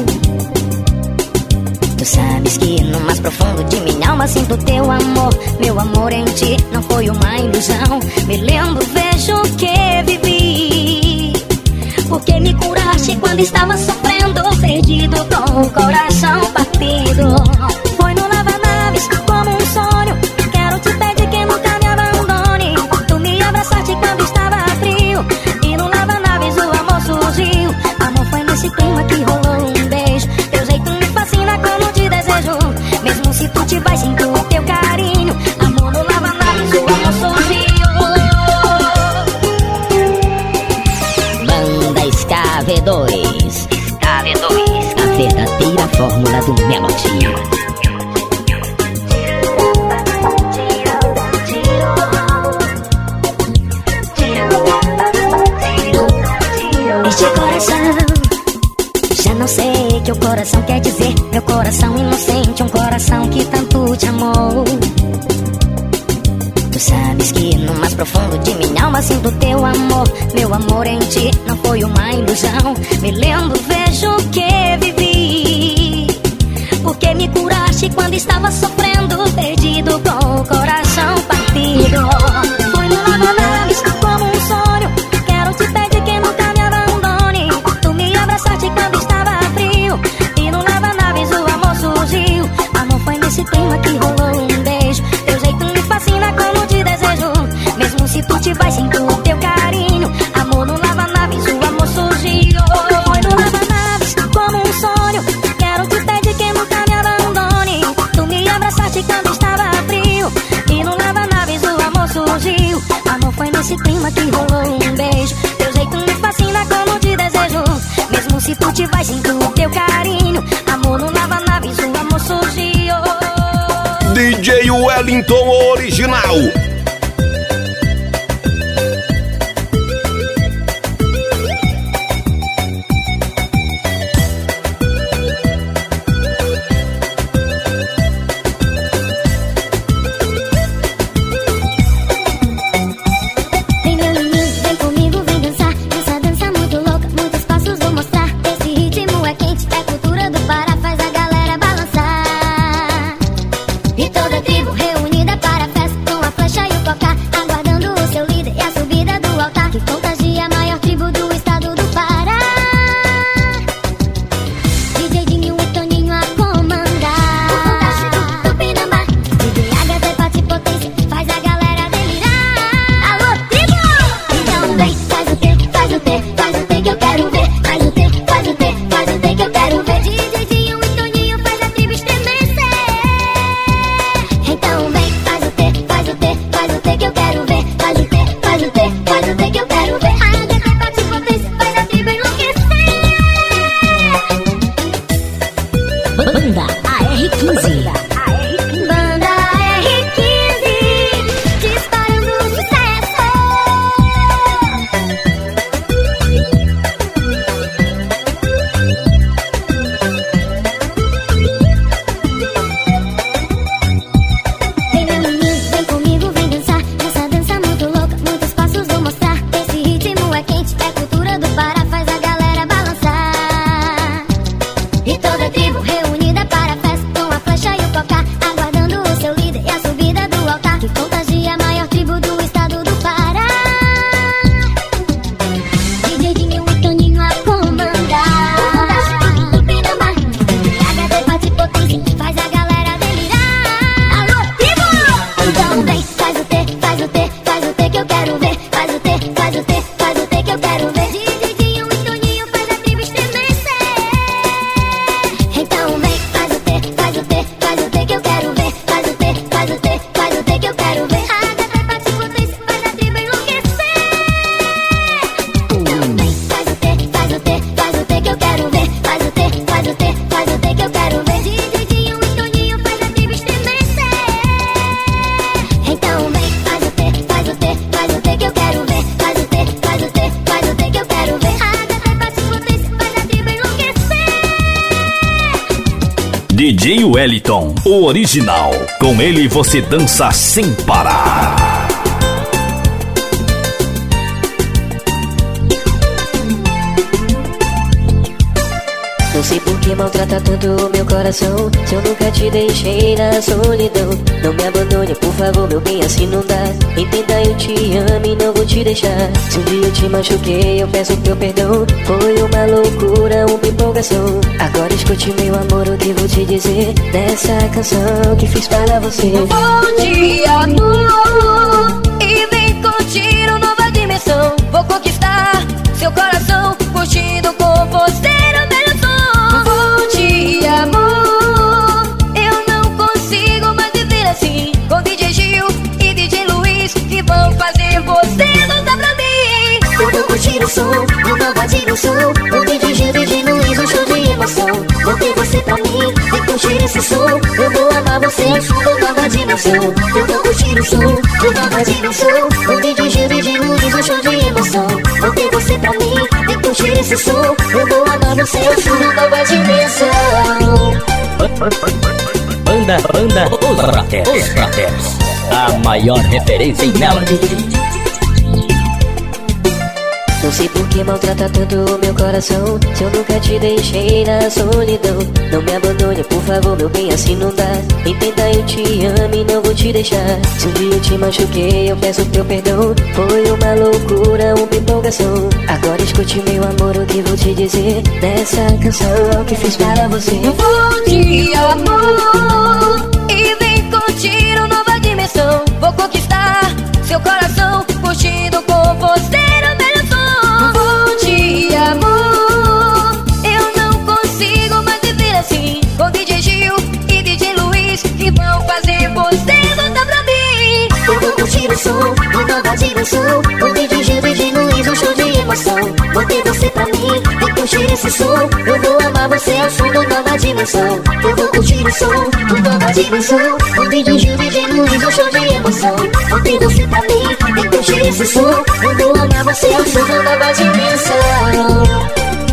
Tu sabes que no mais profundo de minha alma sinto teu amor. Meu amor em ti não foi uma ilusão. Me lembro, vejo o que vivi. Porque me curaste quando estava sofrendo, perdido, com o coração partido. Foi no lava-naves como um sonho. Quero te pedir que nunca me abandone. Tu me abraçaste quando estava frio, e no lava-naves o amor surgiu. Amor, foi nesse clima que rolou um beijo. Teu jeito me fascina como te desejo. Mesmo se tu te vais, sinto o teu carinho. Amor, no lava-naves o amor surgiu. Banda Ska V dois. Ska V dois. A verdadeira fórmula do melodia. Este coração, já não sei o que o coração quer dizer. Meu coração inocente, um coração que tanto te amou. Tu sabes que no mais profundo de minha alma sinto teu amor. Meu amor em ti não foi uma ilusão. Me lembro, vejo o que vivi. Porque me curaste quando estava sofrendo, perdido, com o coração partido. Foi no lava-naves como um sonho. Quero te pedir que nunca me abandone. Tu me abraçaste quando estava frio, e no lava-naves o amor surgiu. Amor, foi nesse clima que rolou um beijo. Teu jeito me fascina como te desejo. Mesmo se tu te vais, sinto o teu carinho. Amor, no lava-naves o amor surgiu. Foi no lava-naves como um sonho. Quero te pedir que nunca me abandone. Tu me abraçaste quando estava frio, e no lava-naves o amor surgiu. Amor, foi nesse clima que rolou um beijo. Teu jeito me fascina como te desejo. Mesmo se tu te vais, sinto o teu carinho. Amor, no lava-naves o amor surgiu. D J Wellington original. Vem meu menino, vem comigo, vem dançar. Essa dança muito louca, muitos passos vou mostrar. Esse ritmo é quente, é cultura do Pará, faz a galera balançar. E toda a tribo reunida para a festa, com a flecha e o D J Wellington, o original. Com ele você dança sem parar. Não sei por que maltrata tanto o meu coração, se eu nunca te deixei na solidão. Não me abandone, por favor, meu bem, assim não dá. Entenda, eu te amo e não vou te deixar. Se um dia eu te machuquei, eu peço teu perdão. Foi uma loucura, uma empolgação. Agora escute, meu amor, o que vou te dizer nessa canção que fiz para você. Bom dia, amor, e vem curtir uma nova dimensão. Vou conquistar seu coração, curtindo com você no melhor som. Bom dia, amor, eu não consigo mais viver assim, com D J Gil e D J Luiz, que vão fazer você voltar pra mim. Eu vou curtir o som, uma nova dimensão. O D J Gil, D J Luiz, um show de emoção. Vou ter você pra mim, vem curtir esse som. Eu vou amar você, uma nova dimensão. Eu vou curtir o som, uma nova dimensão. O D J Gil, D J Luiz, um show de emoção. Vou ter você pra mim, vem curtir esse som. Eu vou amar você, uma nova dimensão. Banda, banda, os Brothers, os Brothers, a maior referência em melody. Não sei por que maltrata tanto o meu coração, se eu nunca te deixei na solidão. Não me abandone, por favor, meu bem, assim não dá. Entenda, eu te amo e não vou te deixar. Se um dia eu te machuquei, eu peço teu perdão. Foi uma loucura, uma empolgação. Agora escute, meu amor, o que vou te dizer nessa canção que fiz para você. Bom dia, amor, e vem curtir uma nova dimensão. Vou conquistar seu coração, curtindo com você no melhor som. Bom dia, amor, eu não consigo mais viver assim, com D J Gil e D J Luiz, que vão fazer você voltar pra mim. Eu vou curtir o som, uma nova dimensão. O D J Gil, D J Luiz, um show de emoção. Vou ter você pra mim, vem curtir esse som. Eu vou amar você, é o som da nova dimensão. Eu vou curtir o som, uma nova dimensão. O D J Gil, D J Luiz, um show de emoção. Vou ter você pra mim, vem curtir esse som. Eu vou amar você, é o som da nova dimensão.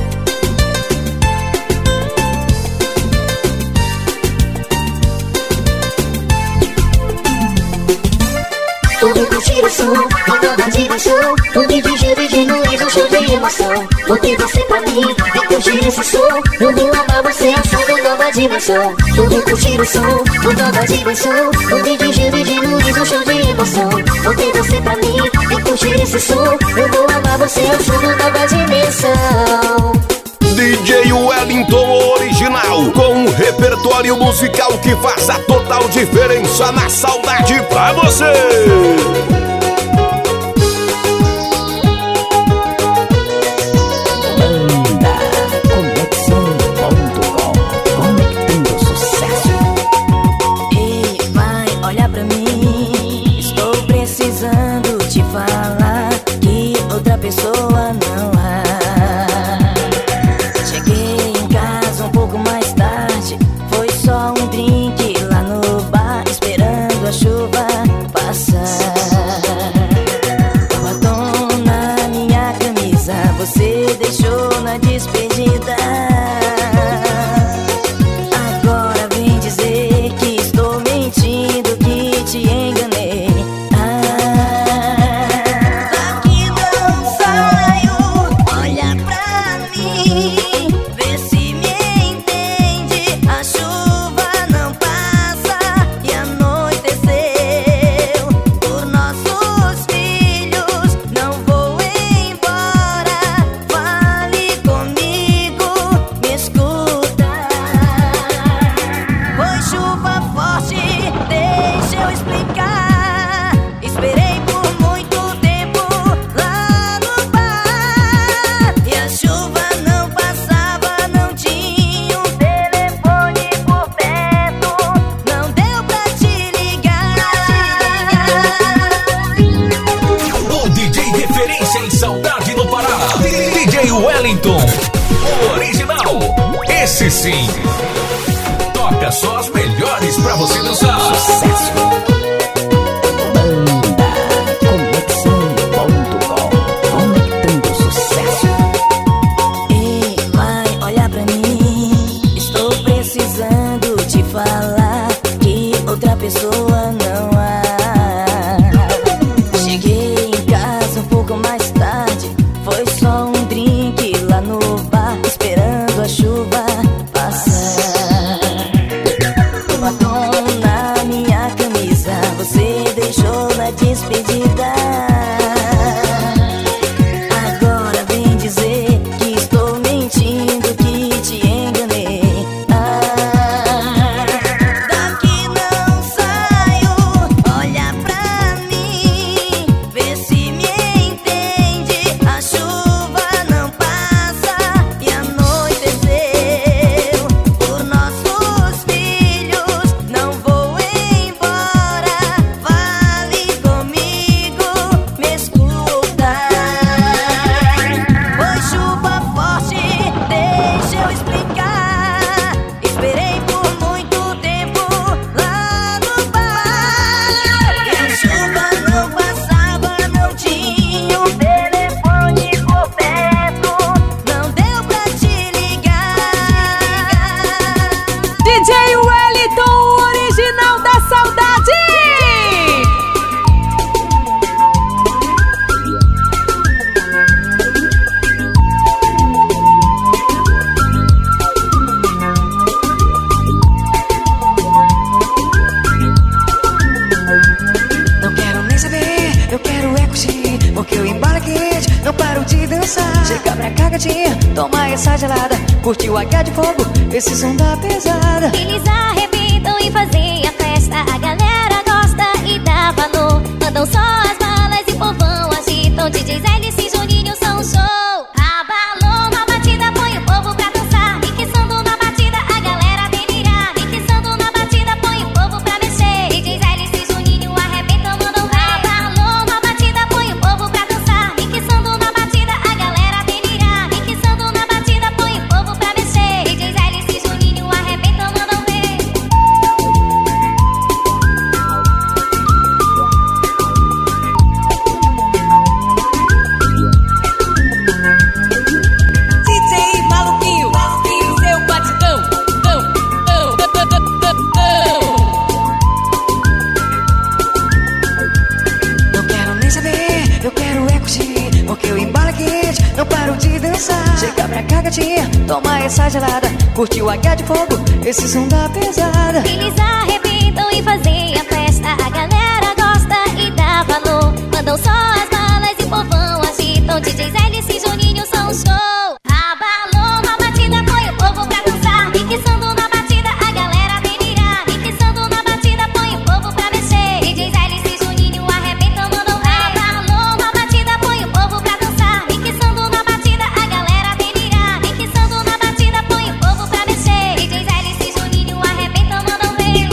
Eu vou curtir o som, uma nova dimensão. O D J Gil, D J Luiz, um show de emoção. Vou ter você pra mim, vem curtir esse som. Eu vou amar você, é o som da nova dimensão. Eu vou curtir o som, uma nova dimensão. O D J Gil, D J Luiz, um show de emoção. Vou ter você pra mim, vem curtir esse som. Eu vou amar você, é o som da nova dimensão. D J Wellington original, com um repertório musical que faz a total diferença na saudade pra você. Banda Conexão ponto com, conectando sucesso. Ei, vai, olha pra mim. Estou precisando te falar que outra pessoa não há. Cheguei em casa um pouco mais tarde, foi só um drink lá no bar, esperando a chuva passar. O batom na minha camisa você deixou na despedida. Agora vem dizer que estou mentindo, que te enganei. Ah, daqui não saio, olha pra mim, vê se me entende. A chuva não passa e anoiteceu. Por nossos filhos não vou embora. Fale comigo, me escuta. Foi chuva forte, deixa eu explicar. Esperei por muito tempo lá no bar e a chuva não passava, não tinha um telefone por perto, não deu pra te ligar. O D J referência em saudade no Pará, D J Wellington, o original. Esse sim toca só as melhores pra você dançar. Sucesso. Banda Conexão ponto com, conectando sucesso. Ei, vai, olha pra mim. Estou precisando te mais tarde foi só um drink lá no bar, esperando a chuva passar. O batom na minha camisa você deixou na despedida. Agora vem dizer que estou mentindo, que te enganei. Ah, daqui não saio, olha pra mim, vê se me entende. A chuva não passa e anoiteceu. Por nossos filhos não vou embora, fale comigo, me escuta. Foi chuva forte, deixa eu explicar. Esperei por muito tempo lá no bar, e a chuva não passava, não tinha um telefone por perto, não deu pra te ligar. D J Wellington, o original da saudade. Não quero nem saber, eu quero é curtir, porque o embalo é quente, não paro de dançar. Chega pra cá, gatinha, toma essa gelada, curte o H de fogo, esse som da pesada. Eles arrebentam e fazem a festa, a galera gosta e dá valor. Mandam só as balas e o povão agitam, D Js Hélice e Juninho são show. Abalou uma batida, põe o povo pra dançar, mixando na batida, a galera delirar. Mixando na batida, põe o povo pra mexer, D Js Hélice e Juninho arrebentam, mandam ver. Abalou uma batida, põe o povo pra dançar, mixando na batida, a galera delirar. Mixando na batida, põe o povo pra mexer, D Js Hélice e Juninho arrebentam, mandam ver. D J Maluquinho, maluquinho, seu batidão. Tão, tão, tão, tão, tão, tão. Não quero nem saber, eu quero é curtir, porque o embalo é quente, não paro de dançar. Chega pra cá, gatinha, toma essa gelada, curte o H de fogo, esse som da pesada. Eles arrebentam e fazem a festa, a galera gosta e dá valor. Mandam só as balas e o povão agitam, D Js Hélice e Juninho são show. Abalou uma batida, põe o povo pra dançar, mixando na batida, a galera delirar. Mixando na batida, põe o povo pra mexer, D Js Hélice e Juninho arrebentam, mandam ver. Abalou uma batida, põe o povo pra dançar, mixando na batida, a galera delirar. Mixando na batida, põe o povo pra mexer, D Js Hélice e Juninho arrebentam, mandam ver.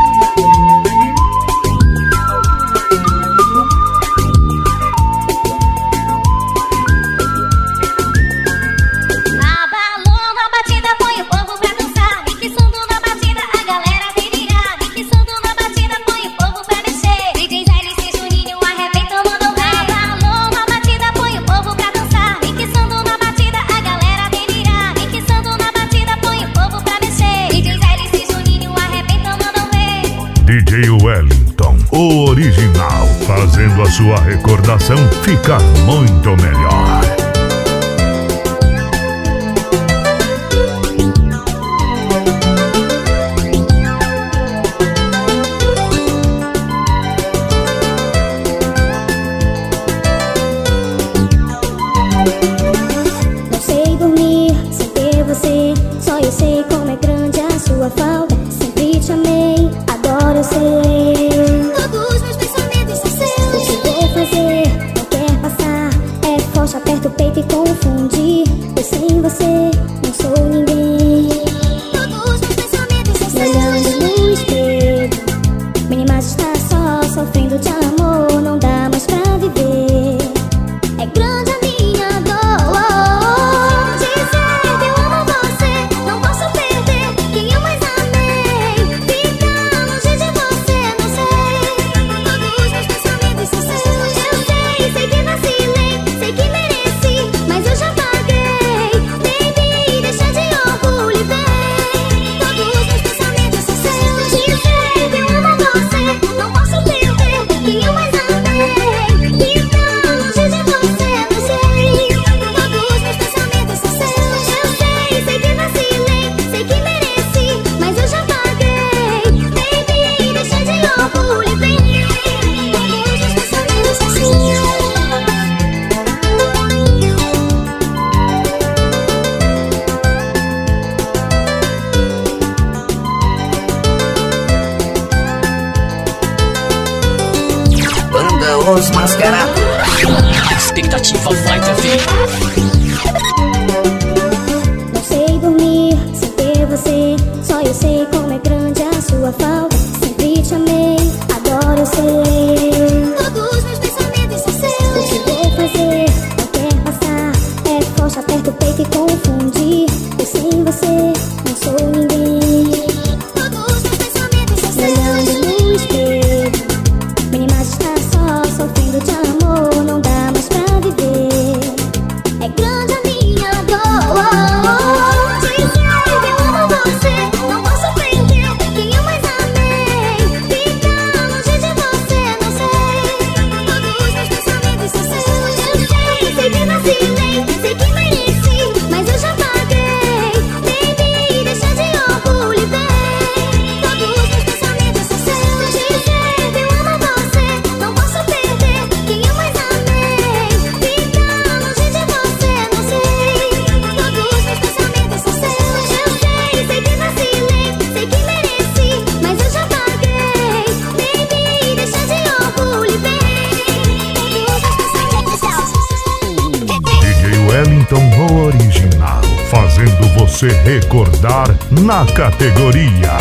Abalou na batida, põe o povo pra dançar, mixando na batida, a galera delirar. Mixando na batida, põe o povo pra mexer, D Js Hélice e Juninho arrebentam, mandam ver. Abalou na batida, põe o povo pra dançar, mixando na batida, a galera delirar. Mixando na batida, põe o povo pra mexer, D Js Hélice e Juninho arrebentam, mandam ver. D J Wellington, o original, fazendo a sua recordação ficar muito melhor. Não sei dormir sem ter você, só eu sei como é grande a sua falta. Sempre te amei, agora eu sei. Todos meus pensamentos são seus. O que vou fazer? Não quer passar. É forte, aperta o peito e confunde. Pois sem você não sou ninguém. Todos meus pensamentos são seus. Me olhando no espelho, Minimas está só, sofrendo de amor. Não dá mais pra viver. É grande a minha dor. Dizer que eu amo você, não posso perder quem eu mais amei. Ficar longe de você, não sei. Todos meus pensamentos são seus. Eu sei, sei que vacilei, sei que mereci, mas eu já paguei. Baby, deixa de orgulho. Os Mascarados. Expectativa vai te ver. Não sei dormir sem ter você. Só eu sei como é grande a sua falta. Sempre te amei, agora eu sei. Todos meus pensamentos são seus. O que vou fazer? Não quer passar. É forte, aperta o peito e confundir. Eu sem você não sou ninguém. Todos meus pensamentos são seus. Olhando no espelho, minha imagem está só sofrendo de amor. Não dá mais pra viver. É grande a minha dor. Dizer eu amo você, não posso prender quem eu mais amei. Ficar longe de você, não sei. Todos meus pensamentos são seus. Eu sei, sei que nasci lei, sei que mereci, mas eu já paguei. Baby, deixa de orgulho e vem. Todos meus pensamentos são seus. Dizer eu amo você, não posso perder quem eu mais amei. Ficar longe de você, não sei. Todos meus pensamentos são seus. Eu sei, sei que nasci lei, sei que mereci, mas eu já paguei. Baby, deixa de orgulho e vem. Todos meus pensamentos são seus. D J Wellington Original, fazendo você recordar na categoria.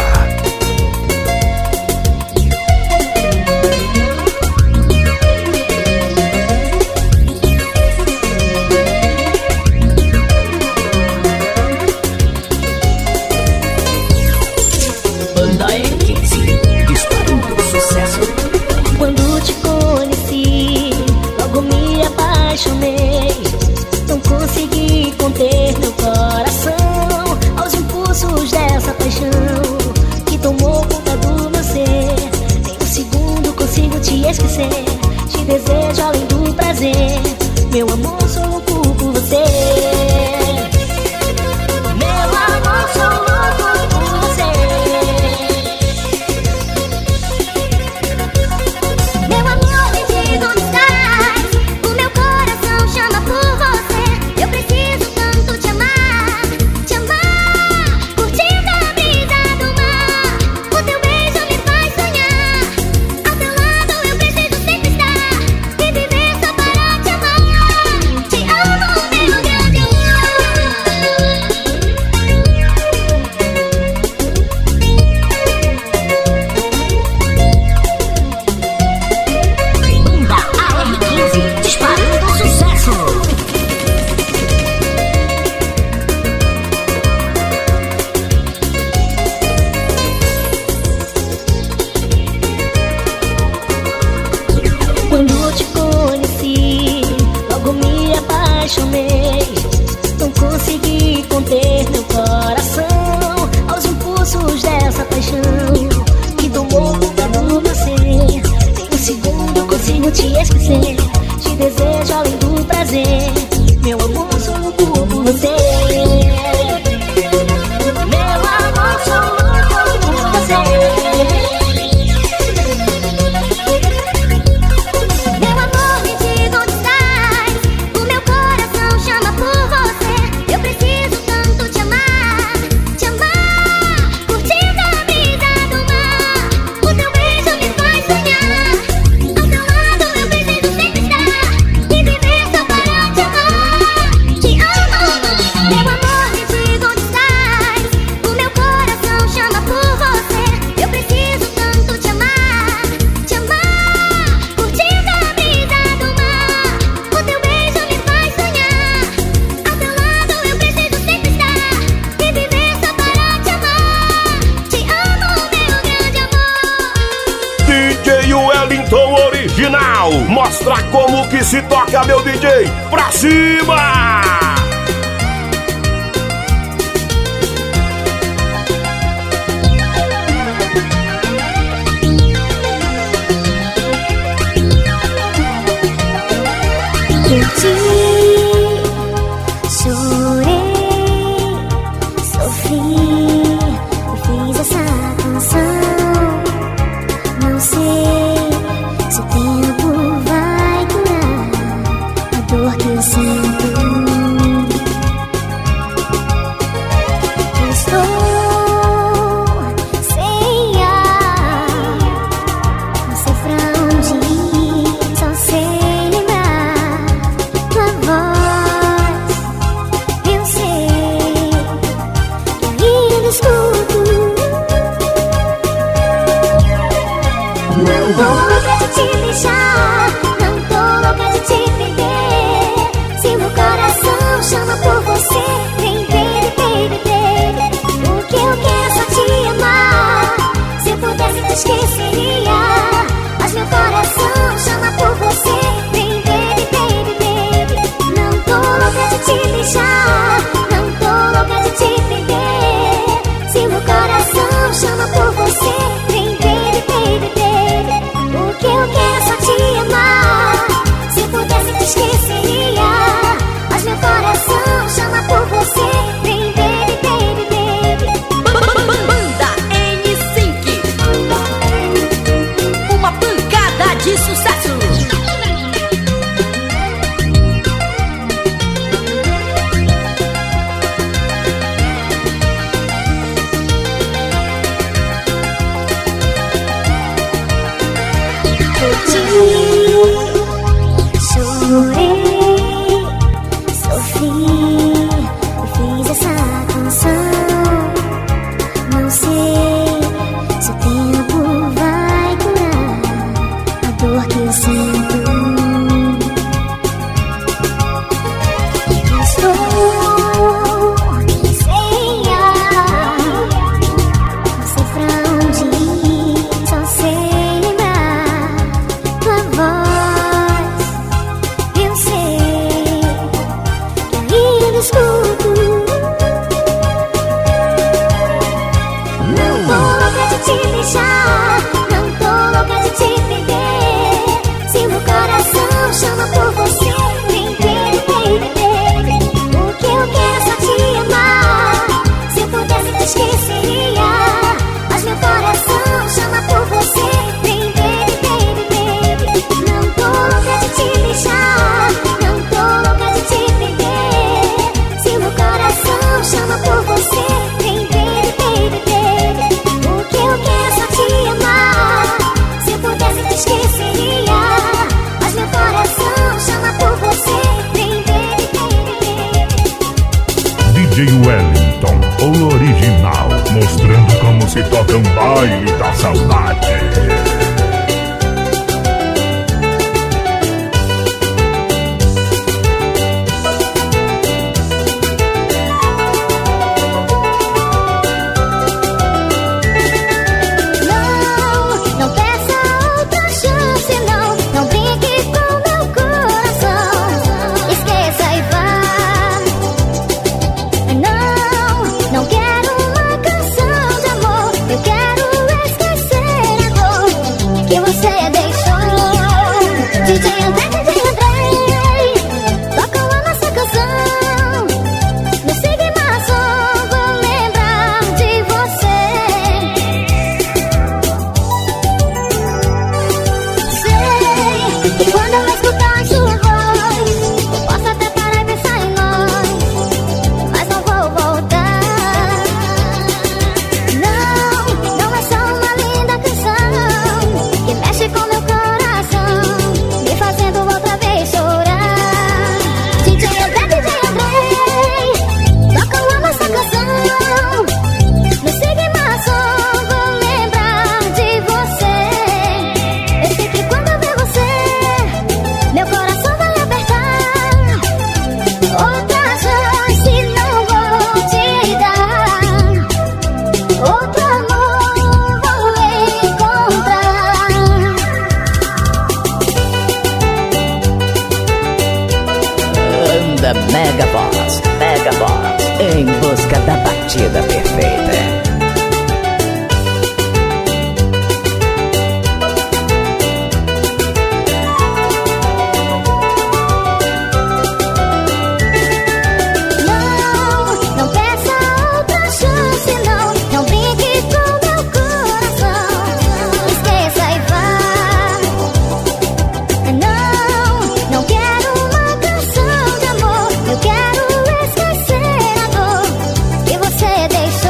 Banda R quinze, disparando sucesso. Quando te conheci, logo me apaixonei. Não consegui conter meu coração aos impulsos dessa paixão que tomou conta do meu ser. Nem um segundo consigo te esquecer. Te desejo além do prazer. Meu amor, sou louco por você. Meu amor, sou louco por você. Meu amor, me diz onde estás. O meu coração chama por você. Eu preciso tanto te amar, te amar. Curtindo a brisa do mar. O teu beijo me faz sonhar. Ao teu lado eu preciso sempre estar. E viver só para te amar. Te amo, meu grande amor. Banda A R quinze, disparando sucesso. Quando te conheci, logo me apaixonei. Não consegui conter meu coração aos impulsos dessa paixão que tomou conta do meu ser. Nem um segundo consigo te esquecer. Te desejo além do prazer. Meu amor, sou louco por você. Meu amor, sou louco por você. Meu amor, me diz onde estás. O meu coração chama por você. Eu preciso tanto te amar, te amar. Curtindo a brisa do mar. O teu beijo me faz sonhar. Ao teu lado eu preciso sempre estar. E viver só para te amar. Te amo. Meu amor, me diz onde estás. O meu coração chama por você. Eu preciso tanto te amar, te amar. Curtindo a brisa do mar. O teu beijo me faz sonhar. Ao teu lado eu preciso sempre estar. E viver só para te amar. Te amo, meu grande amor. D J Wellington Original, mostra como que se toca, meu D J, pra cima! Curti, chorei, sofri e fiz essa canção. Não sei se o tempo vai curar a dor que eu sinto. Estou sem ar, não sei pra onde ir, só sei tô louca de te beijar, não tô louca de te perder. Se meu coração chama por você, vem baby, baby, baby. O que eu quero é só te amar. Se eu pudesse te esqueceria, mas meu coração chama por você, vem baby, baby, baby. Não tô louca de te beijar, não tô louca de te perder. Se meu coração chama por você, vem baby, baby, baby. O que eu quero é só te amar. Se eu pudesse te esqueceria, mas meu coração chama por você, vem baby, baby, baby. Banda N cinco, uma pancada de sucesso. Chorei, sofri e fiz essa canção. Não sei se o tempo vai curar a dor que eu sinto. Estou sem ar, não sei pra onde ir, só sei lembrar tua voz. Eu sei que ainda escuto. Não tô louca de te beijar, não tô louca de te perder. Se meu coração chama por você, vem baby, baby, baby. O que eu quero é só te amar. Se eu pudesse te esqueceria, mas meu coração chama por você, vem baby, baby, baby. Não tô louca de te beijar, não tô louca de te perder. Se meu coração chama por você, vem baby, baby, baby. O que eu quero é só te amar. Se eu pudesse te esqueceria, mas meu coração chama por você, vem baby, baby, baby. D J Wellington, o original, mostrando como se toca um baile da saudade. Não, não peça outra chance, não. Não brinque com meu coração. Esqueça e vá. Não, não quero uma canção de amor. Eu quero esquecer a dor que você deixou. D J André, D J André, tocam a nossa canção. Me siga em mais som, vou lembrar de você. Sei que quando eu escutar a sua voz, eu posso até parar e pensar em nós, mas não vou voltar. Não, não é só uma linda canção que mexe com meu coração, me fazendo outra vez chorar. D J André, D J André, tocam a nossa canção. Me siga em mais som, vou lembrar de você. Eu sei que quando eu ver você, meu coração vai apertar. Outra chance não vou te dar. Outro amor vou encontrar. Banda Mega Boss, Mega Boss, em busca da batida perfeita. Não, não peça outra chance, não. Não brinque com meu coração. Esqueça e vá. Não, não quero uma canção de amor. Eu quero esquecer a dor que você deixou.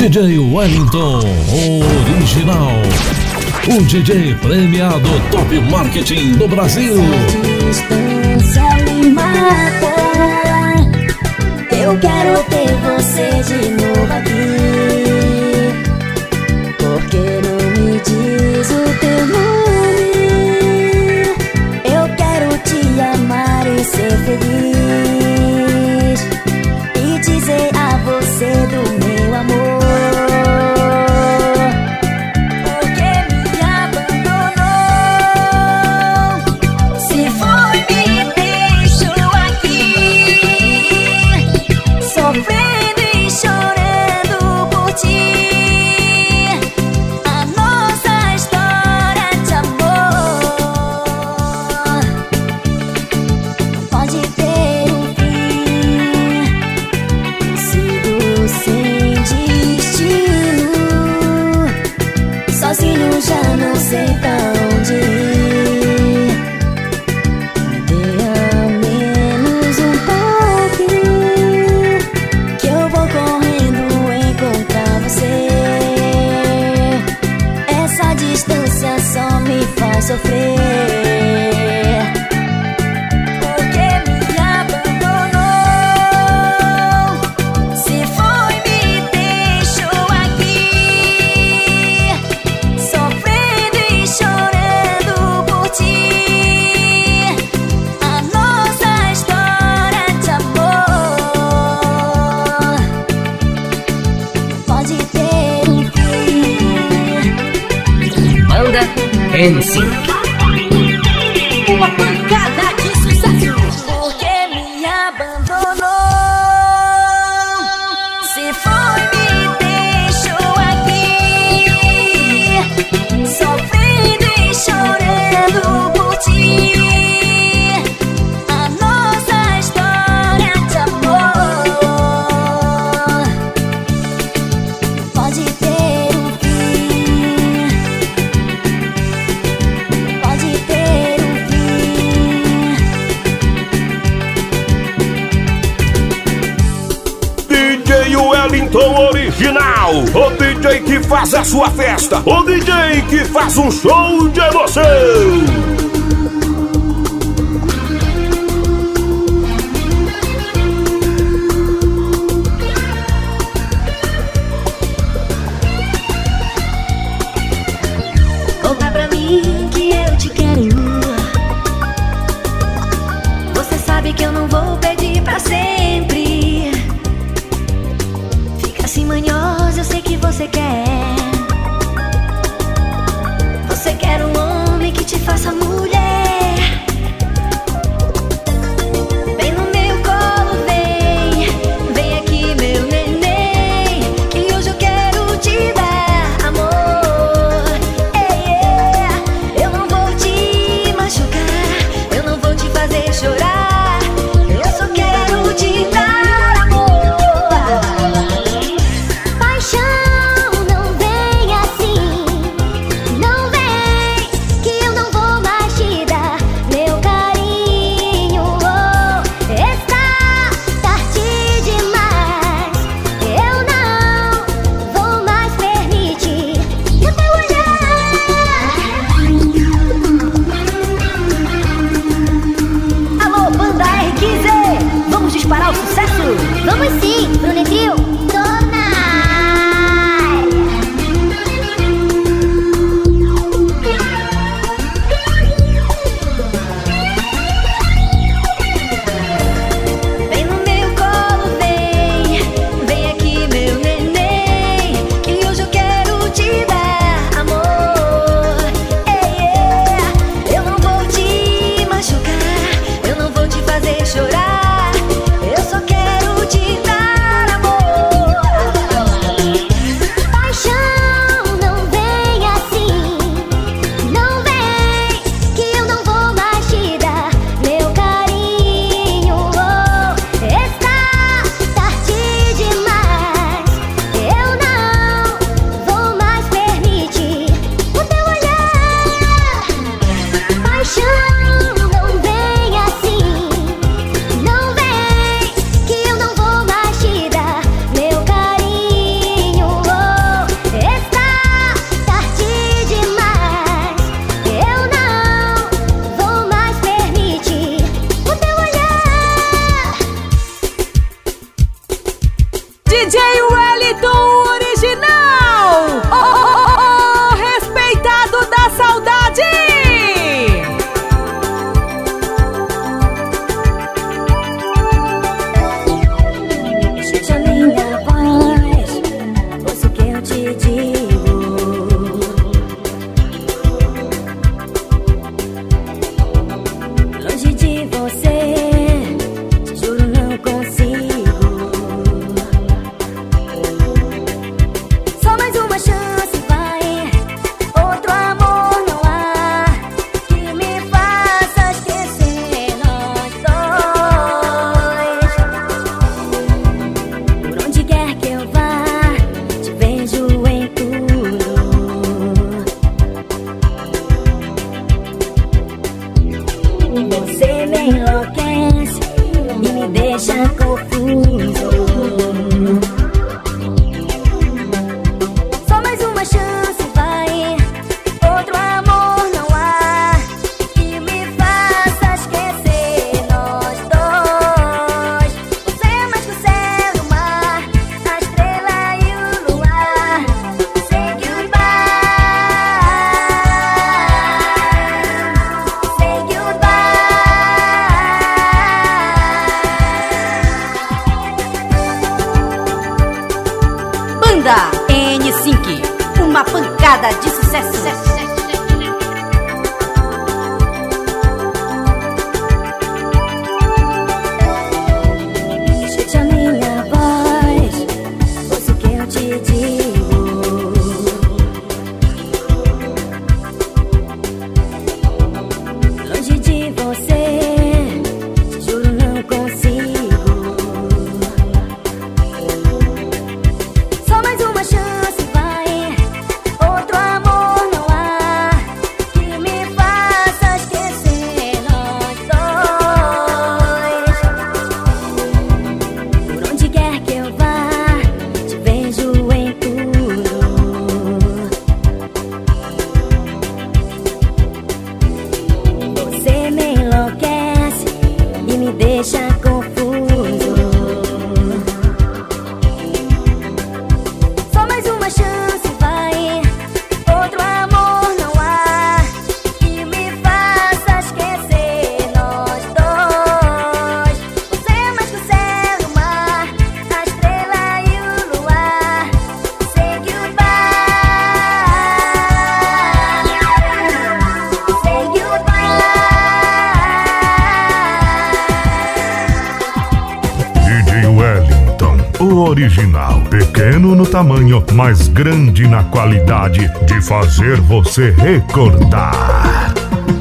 D J Wellington Original. O D J premiado Top Marketing do Brasil. Distância me mata. Eu quero ter você de novo aqui. Por que não me diz o teu nome? Eu quero te amar e ser feliz, e dizer a você do meu amor. Já não sei pra onde ir. Me dê ao menos um toque, que eu vou correndo encontrar você. Essa distância só me faz sofrer. N cinco. Uma pancada de sucesso. Por que me abandonou? Se foi, me deixou aqui, sofrendo e chorando por ti. A nossa história de amor pode ter um fim. Pode ter um fim. D J Wellington Original, o D J que faz a sua festa, o D J que faz um show de emoção. Conta pra mim que eu te quero. Você sabe que eu não vou pedir pra sempre. Fica assim manhosa, eu sei que você quer. Você quer um homem que te faça muito deixa confuso. Só mais uma chance, vai. Outro amor não há que me faça esquecer nós dois. Você é mais que o céu e o mar, a estrela e o luar. Say goodbye, say goodbye. Banda N cinco, uma pancada de sucesso. Escute a minha voz, ouça o que eu te digo. Longe de você, te juro não consigo. Só mais uma chance, vai. Outro amor não há que me faça esquecer nós dois. Por onde quer que eu vá, te vejo em tudo. Você me enlouquece e me deixa confuso. Só mais uma chance, vai. Outro amor não há que me faça esquecer nós dois. Você é mais que o céu e o mar, a estrela e o luar. Say goodbye, say goodbye. D J Wellington, o original. Pequeno no tamanho, mas grande na qualidade de fazer você recordar.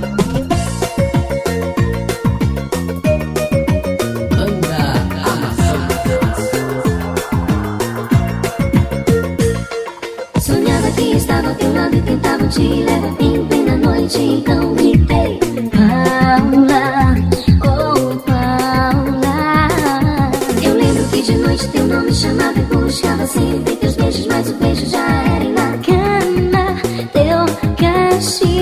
Sonhava que estava ao teu lado e tentava te levar em plena noite. Então gritei, Paula, oh Paula. Eu lembro que de noite teu nome chamava e buscava sempre teus beijos, mas o beijo já era na cama, teu castigo.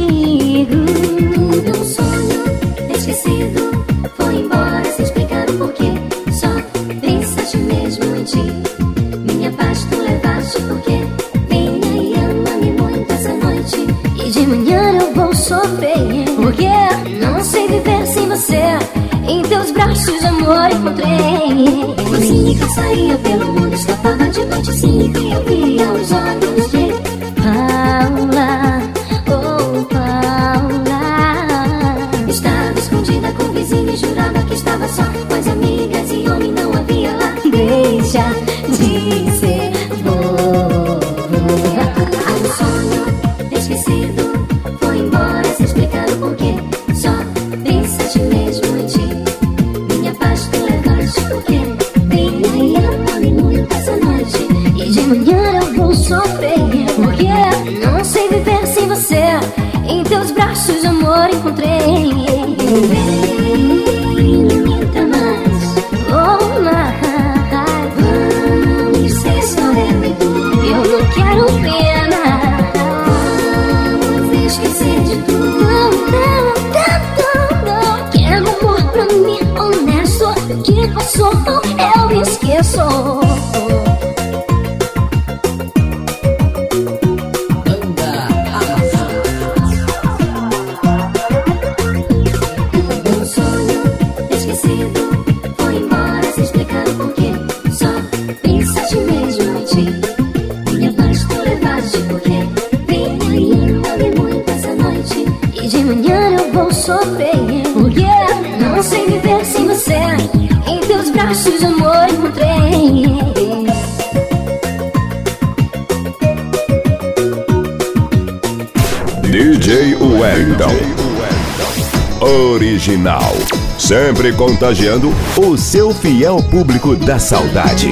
Tudo um sonho esquecido, foi embora sem explicar o porquê. Só pensaste mesmo em ti, minha paz tu levaste porque venha e ama-me muito essa noite. E de manhã eu vou sofrer, porque não sei viver sem você. Em teus braços amor encontrei. Assim que eu saía pelo mundo, escapava de noite, sim, que eu via os olhos de Paula, oh Paula. Estava escondida com o vizinho e jurava que estava só com as amigas e homem não havia lá. Deixa de ser bobo. Um sonho esquecido, foi embora sem explicar o porquê. Só pensaste mesmo em ti, minha paz tu levaste porque venha e ama-me muito essa noite. E de manhã eu vou sofrer, porque não sei viver sem você. Em teus braços amor encontrei. Vem, não minta mais, oh mais. Vamos ser só eu e tu, eu não quero pena. Vamos esquecer de tudo. Não, não, não, não. Quero amor pra mim, honesto. O que passou eu esqueço. Um sonho esquecido, foi embora sem explicar o porquê. Só pensaste mesmo em ti, minha paz tu levaste porque venha e ama-me muito essa noite. E de manhã eu vou sofrer, porque não sei viver sem você. Em teus braços amor encontrei. D J Wellington, original, sempre contagiando o seu fiel público da saudade.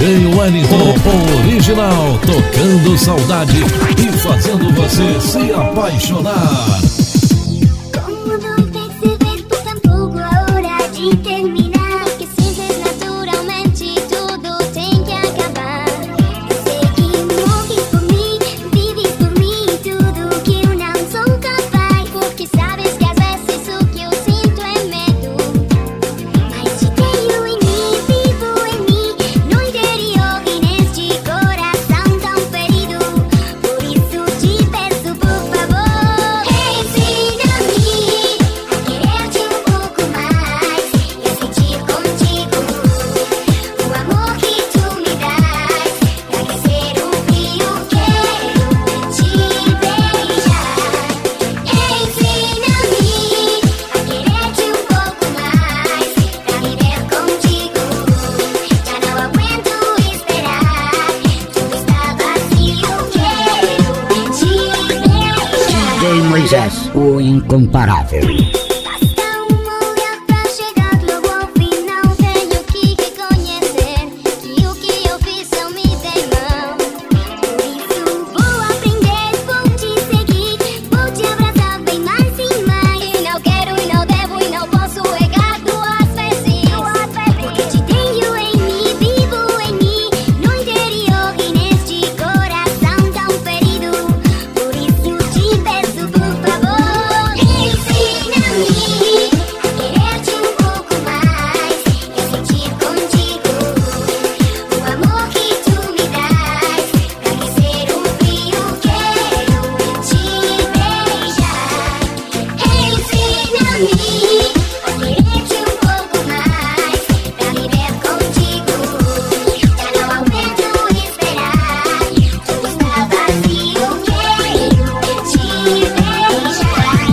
J Wellington original, tocando saudade e fazendo você se apaixonar. Como não perceber por tão pouco a hora de terminar? Que simples, naturalmente tudo tem que acabar. Eu sei que morres por mim, vives por mim, tudo que eu não sou capaz. Porque sabes que às vezes o que eu sinto é medo. Mas te tenho em mim, vivo em mim, no interior e neste coração tão ferido. Por isso te peço, por favor, ensina-me a querer-te um pouco mais e a sentir contigo o amor que tu me dás. Pra aquecer o frio, quero te beijar. Ensina-me a querer-te um pouco mais, pra viver contigo. Já não aguento esperar, tudo está vazio, quero te beijar. D J Moisés, o incomparável. Basta um olhar pra chegar logo ao final. Tenho que reconhecer que o que eu fiz não me tem mão. Por isso vou aprender, vou te seguir, vou te abraçar bem mais e mais. E não quero e não devo e não posso errar duas vezes. Porque te tenho em mim, vivo em mim, no interior e neste coração tão ferido. Por isso te peço, por favor, ensina-me a querer-te um pouco mais e a sentir contigo o amor que tu me dás. Pra aquecer o frio, quero te beijar. Ensina-me a querer-te um pouco mais, pra viver contigo. Já não aguento esperar, tudo está vazio, quero te beijar.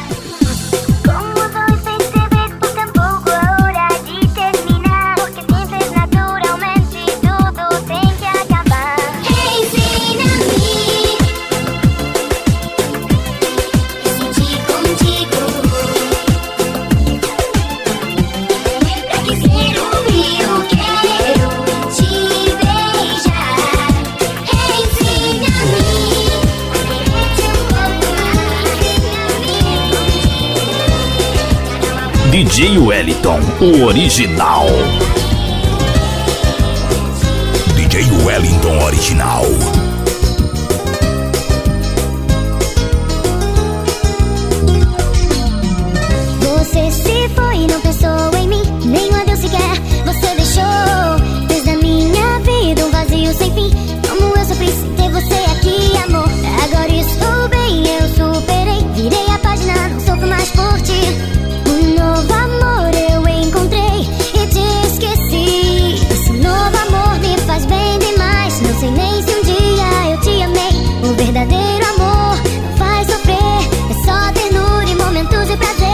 Como vou perceber por tão pouco a hora de terminar? Porque simples, naturalmente tudo tem que acabar. Ensina-me a sentir contigo, pra aquecer o frio, quero te beijar. Ensina-me a querer-te um pouco mais. D J Wellington, o original. D J Wellington original. Você se foi e não pensou em mim, nem um adeus sequer você deixou. Fez da minha vida um vazio sem fim. Como eu sofri sem ter você aqui, amor. Agora estou bem, eu superei, virei a página, não sofro mais por ti. Um novo amor eu encontrei e te esqueci. Esse novo amor me faz bem demais. Não sei nem se um dia eu te amei. O verdadeiro amor não faz sofrer, é só ternura e momentos de prazer.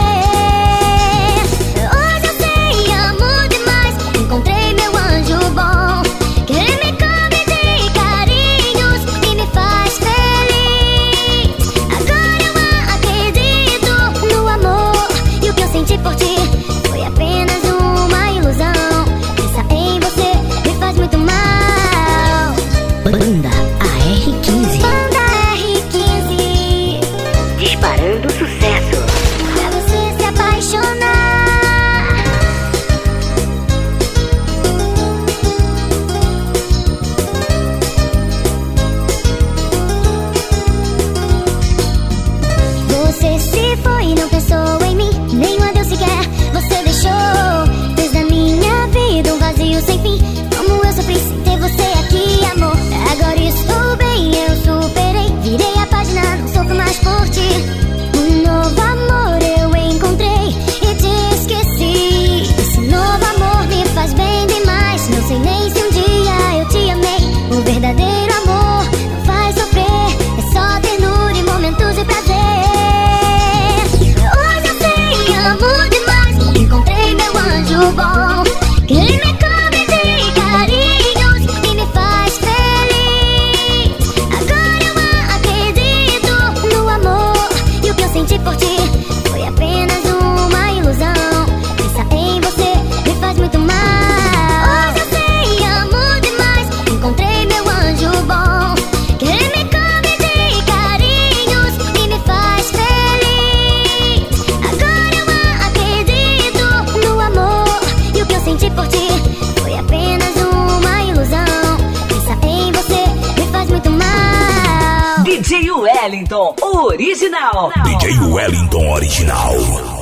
Hoje eu sei, amo demais, encontrei meu anjo bom, que ele me cobre de carinhos e me faz feliz. Agora eu acredito no amor, e o que eu senti por ti foi apenas uma ilusão. Pensar em você me faz muito mal. Banda A R quinze. Banda R quinze, Disparando sucesso. pra você se apaixonar. Você se foi e não pensou em mim, nem um adeus sequer você deixou. Fez da minha vida um vazio sem fim. Como eu sofri sem ter você aqui, amor. Agora estou bem, eu superei, virei a página, não sofro mais por ti. Um novo amor eu encontrei e te esqueci. Esse novo amor me faz bem demais. Não sei nem se um dia eu te amei. O verdadeiro amor não faz sofrer, é só ternura e momentos de prazer. Hoje eu sei, amo demais, encontrei meu anjo bom, que ele me cobre de carinhos e me faz feliz. Agora eu acredito no amor, e o que eu senti por ti foi apenas uma ilusão. Pensar em você me faz muito mal. Hoje eu sei, amo demais, Wellington Original. D J Wellington Original.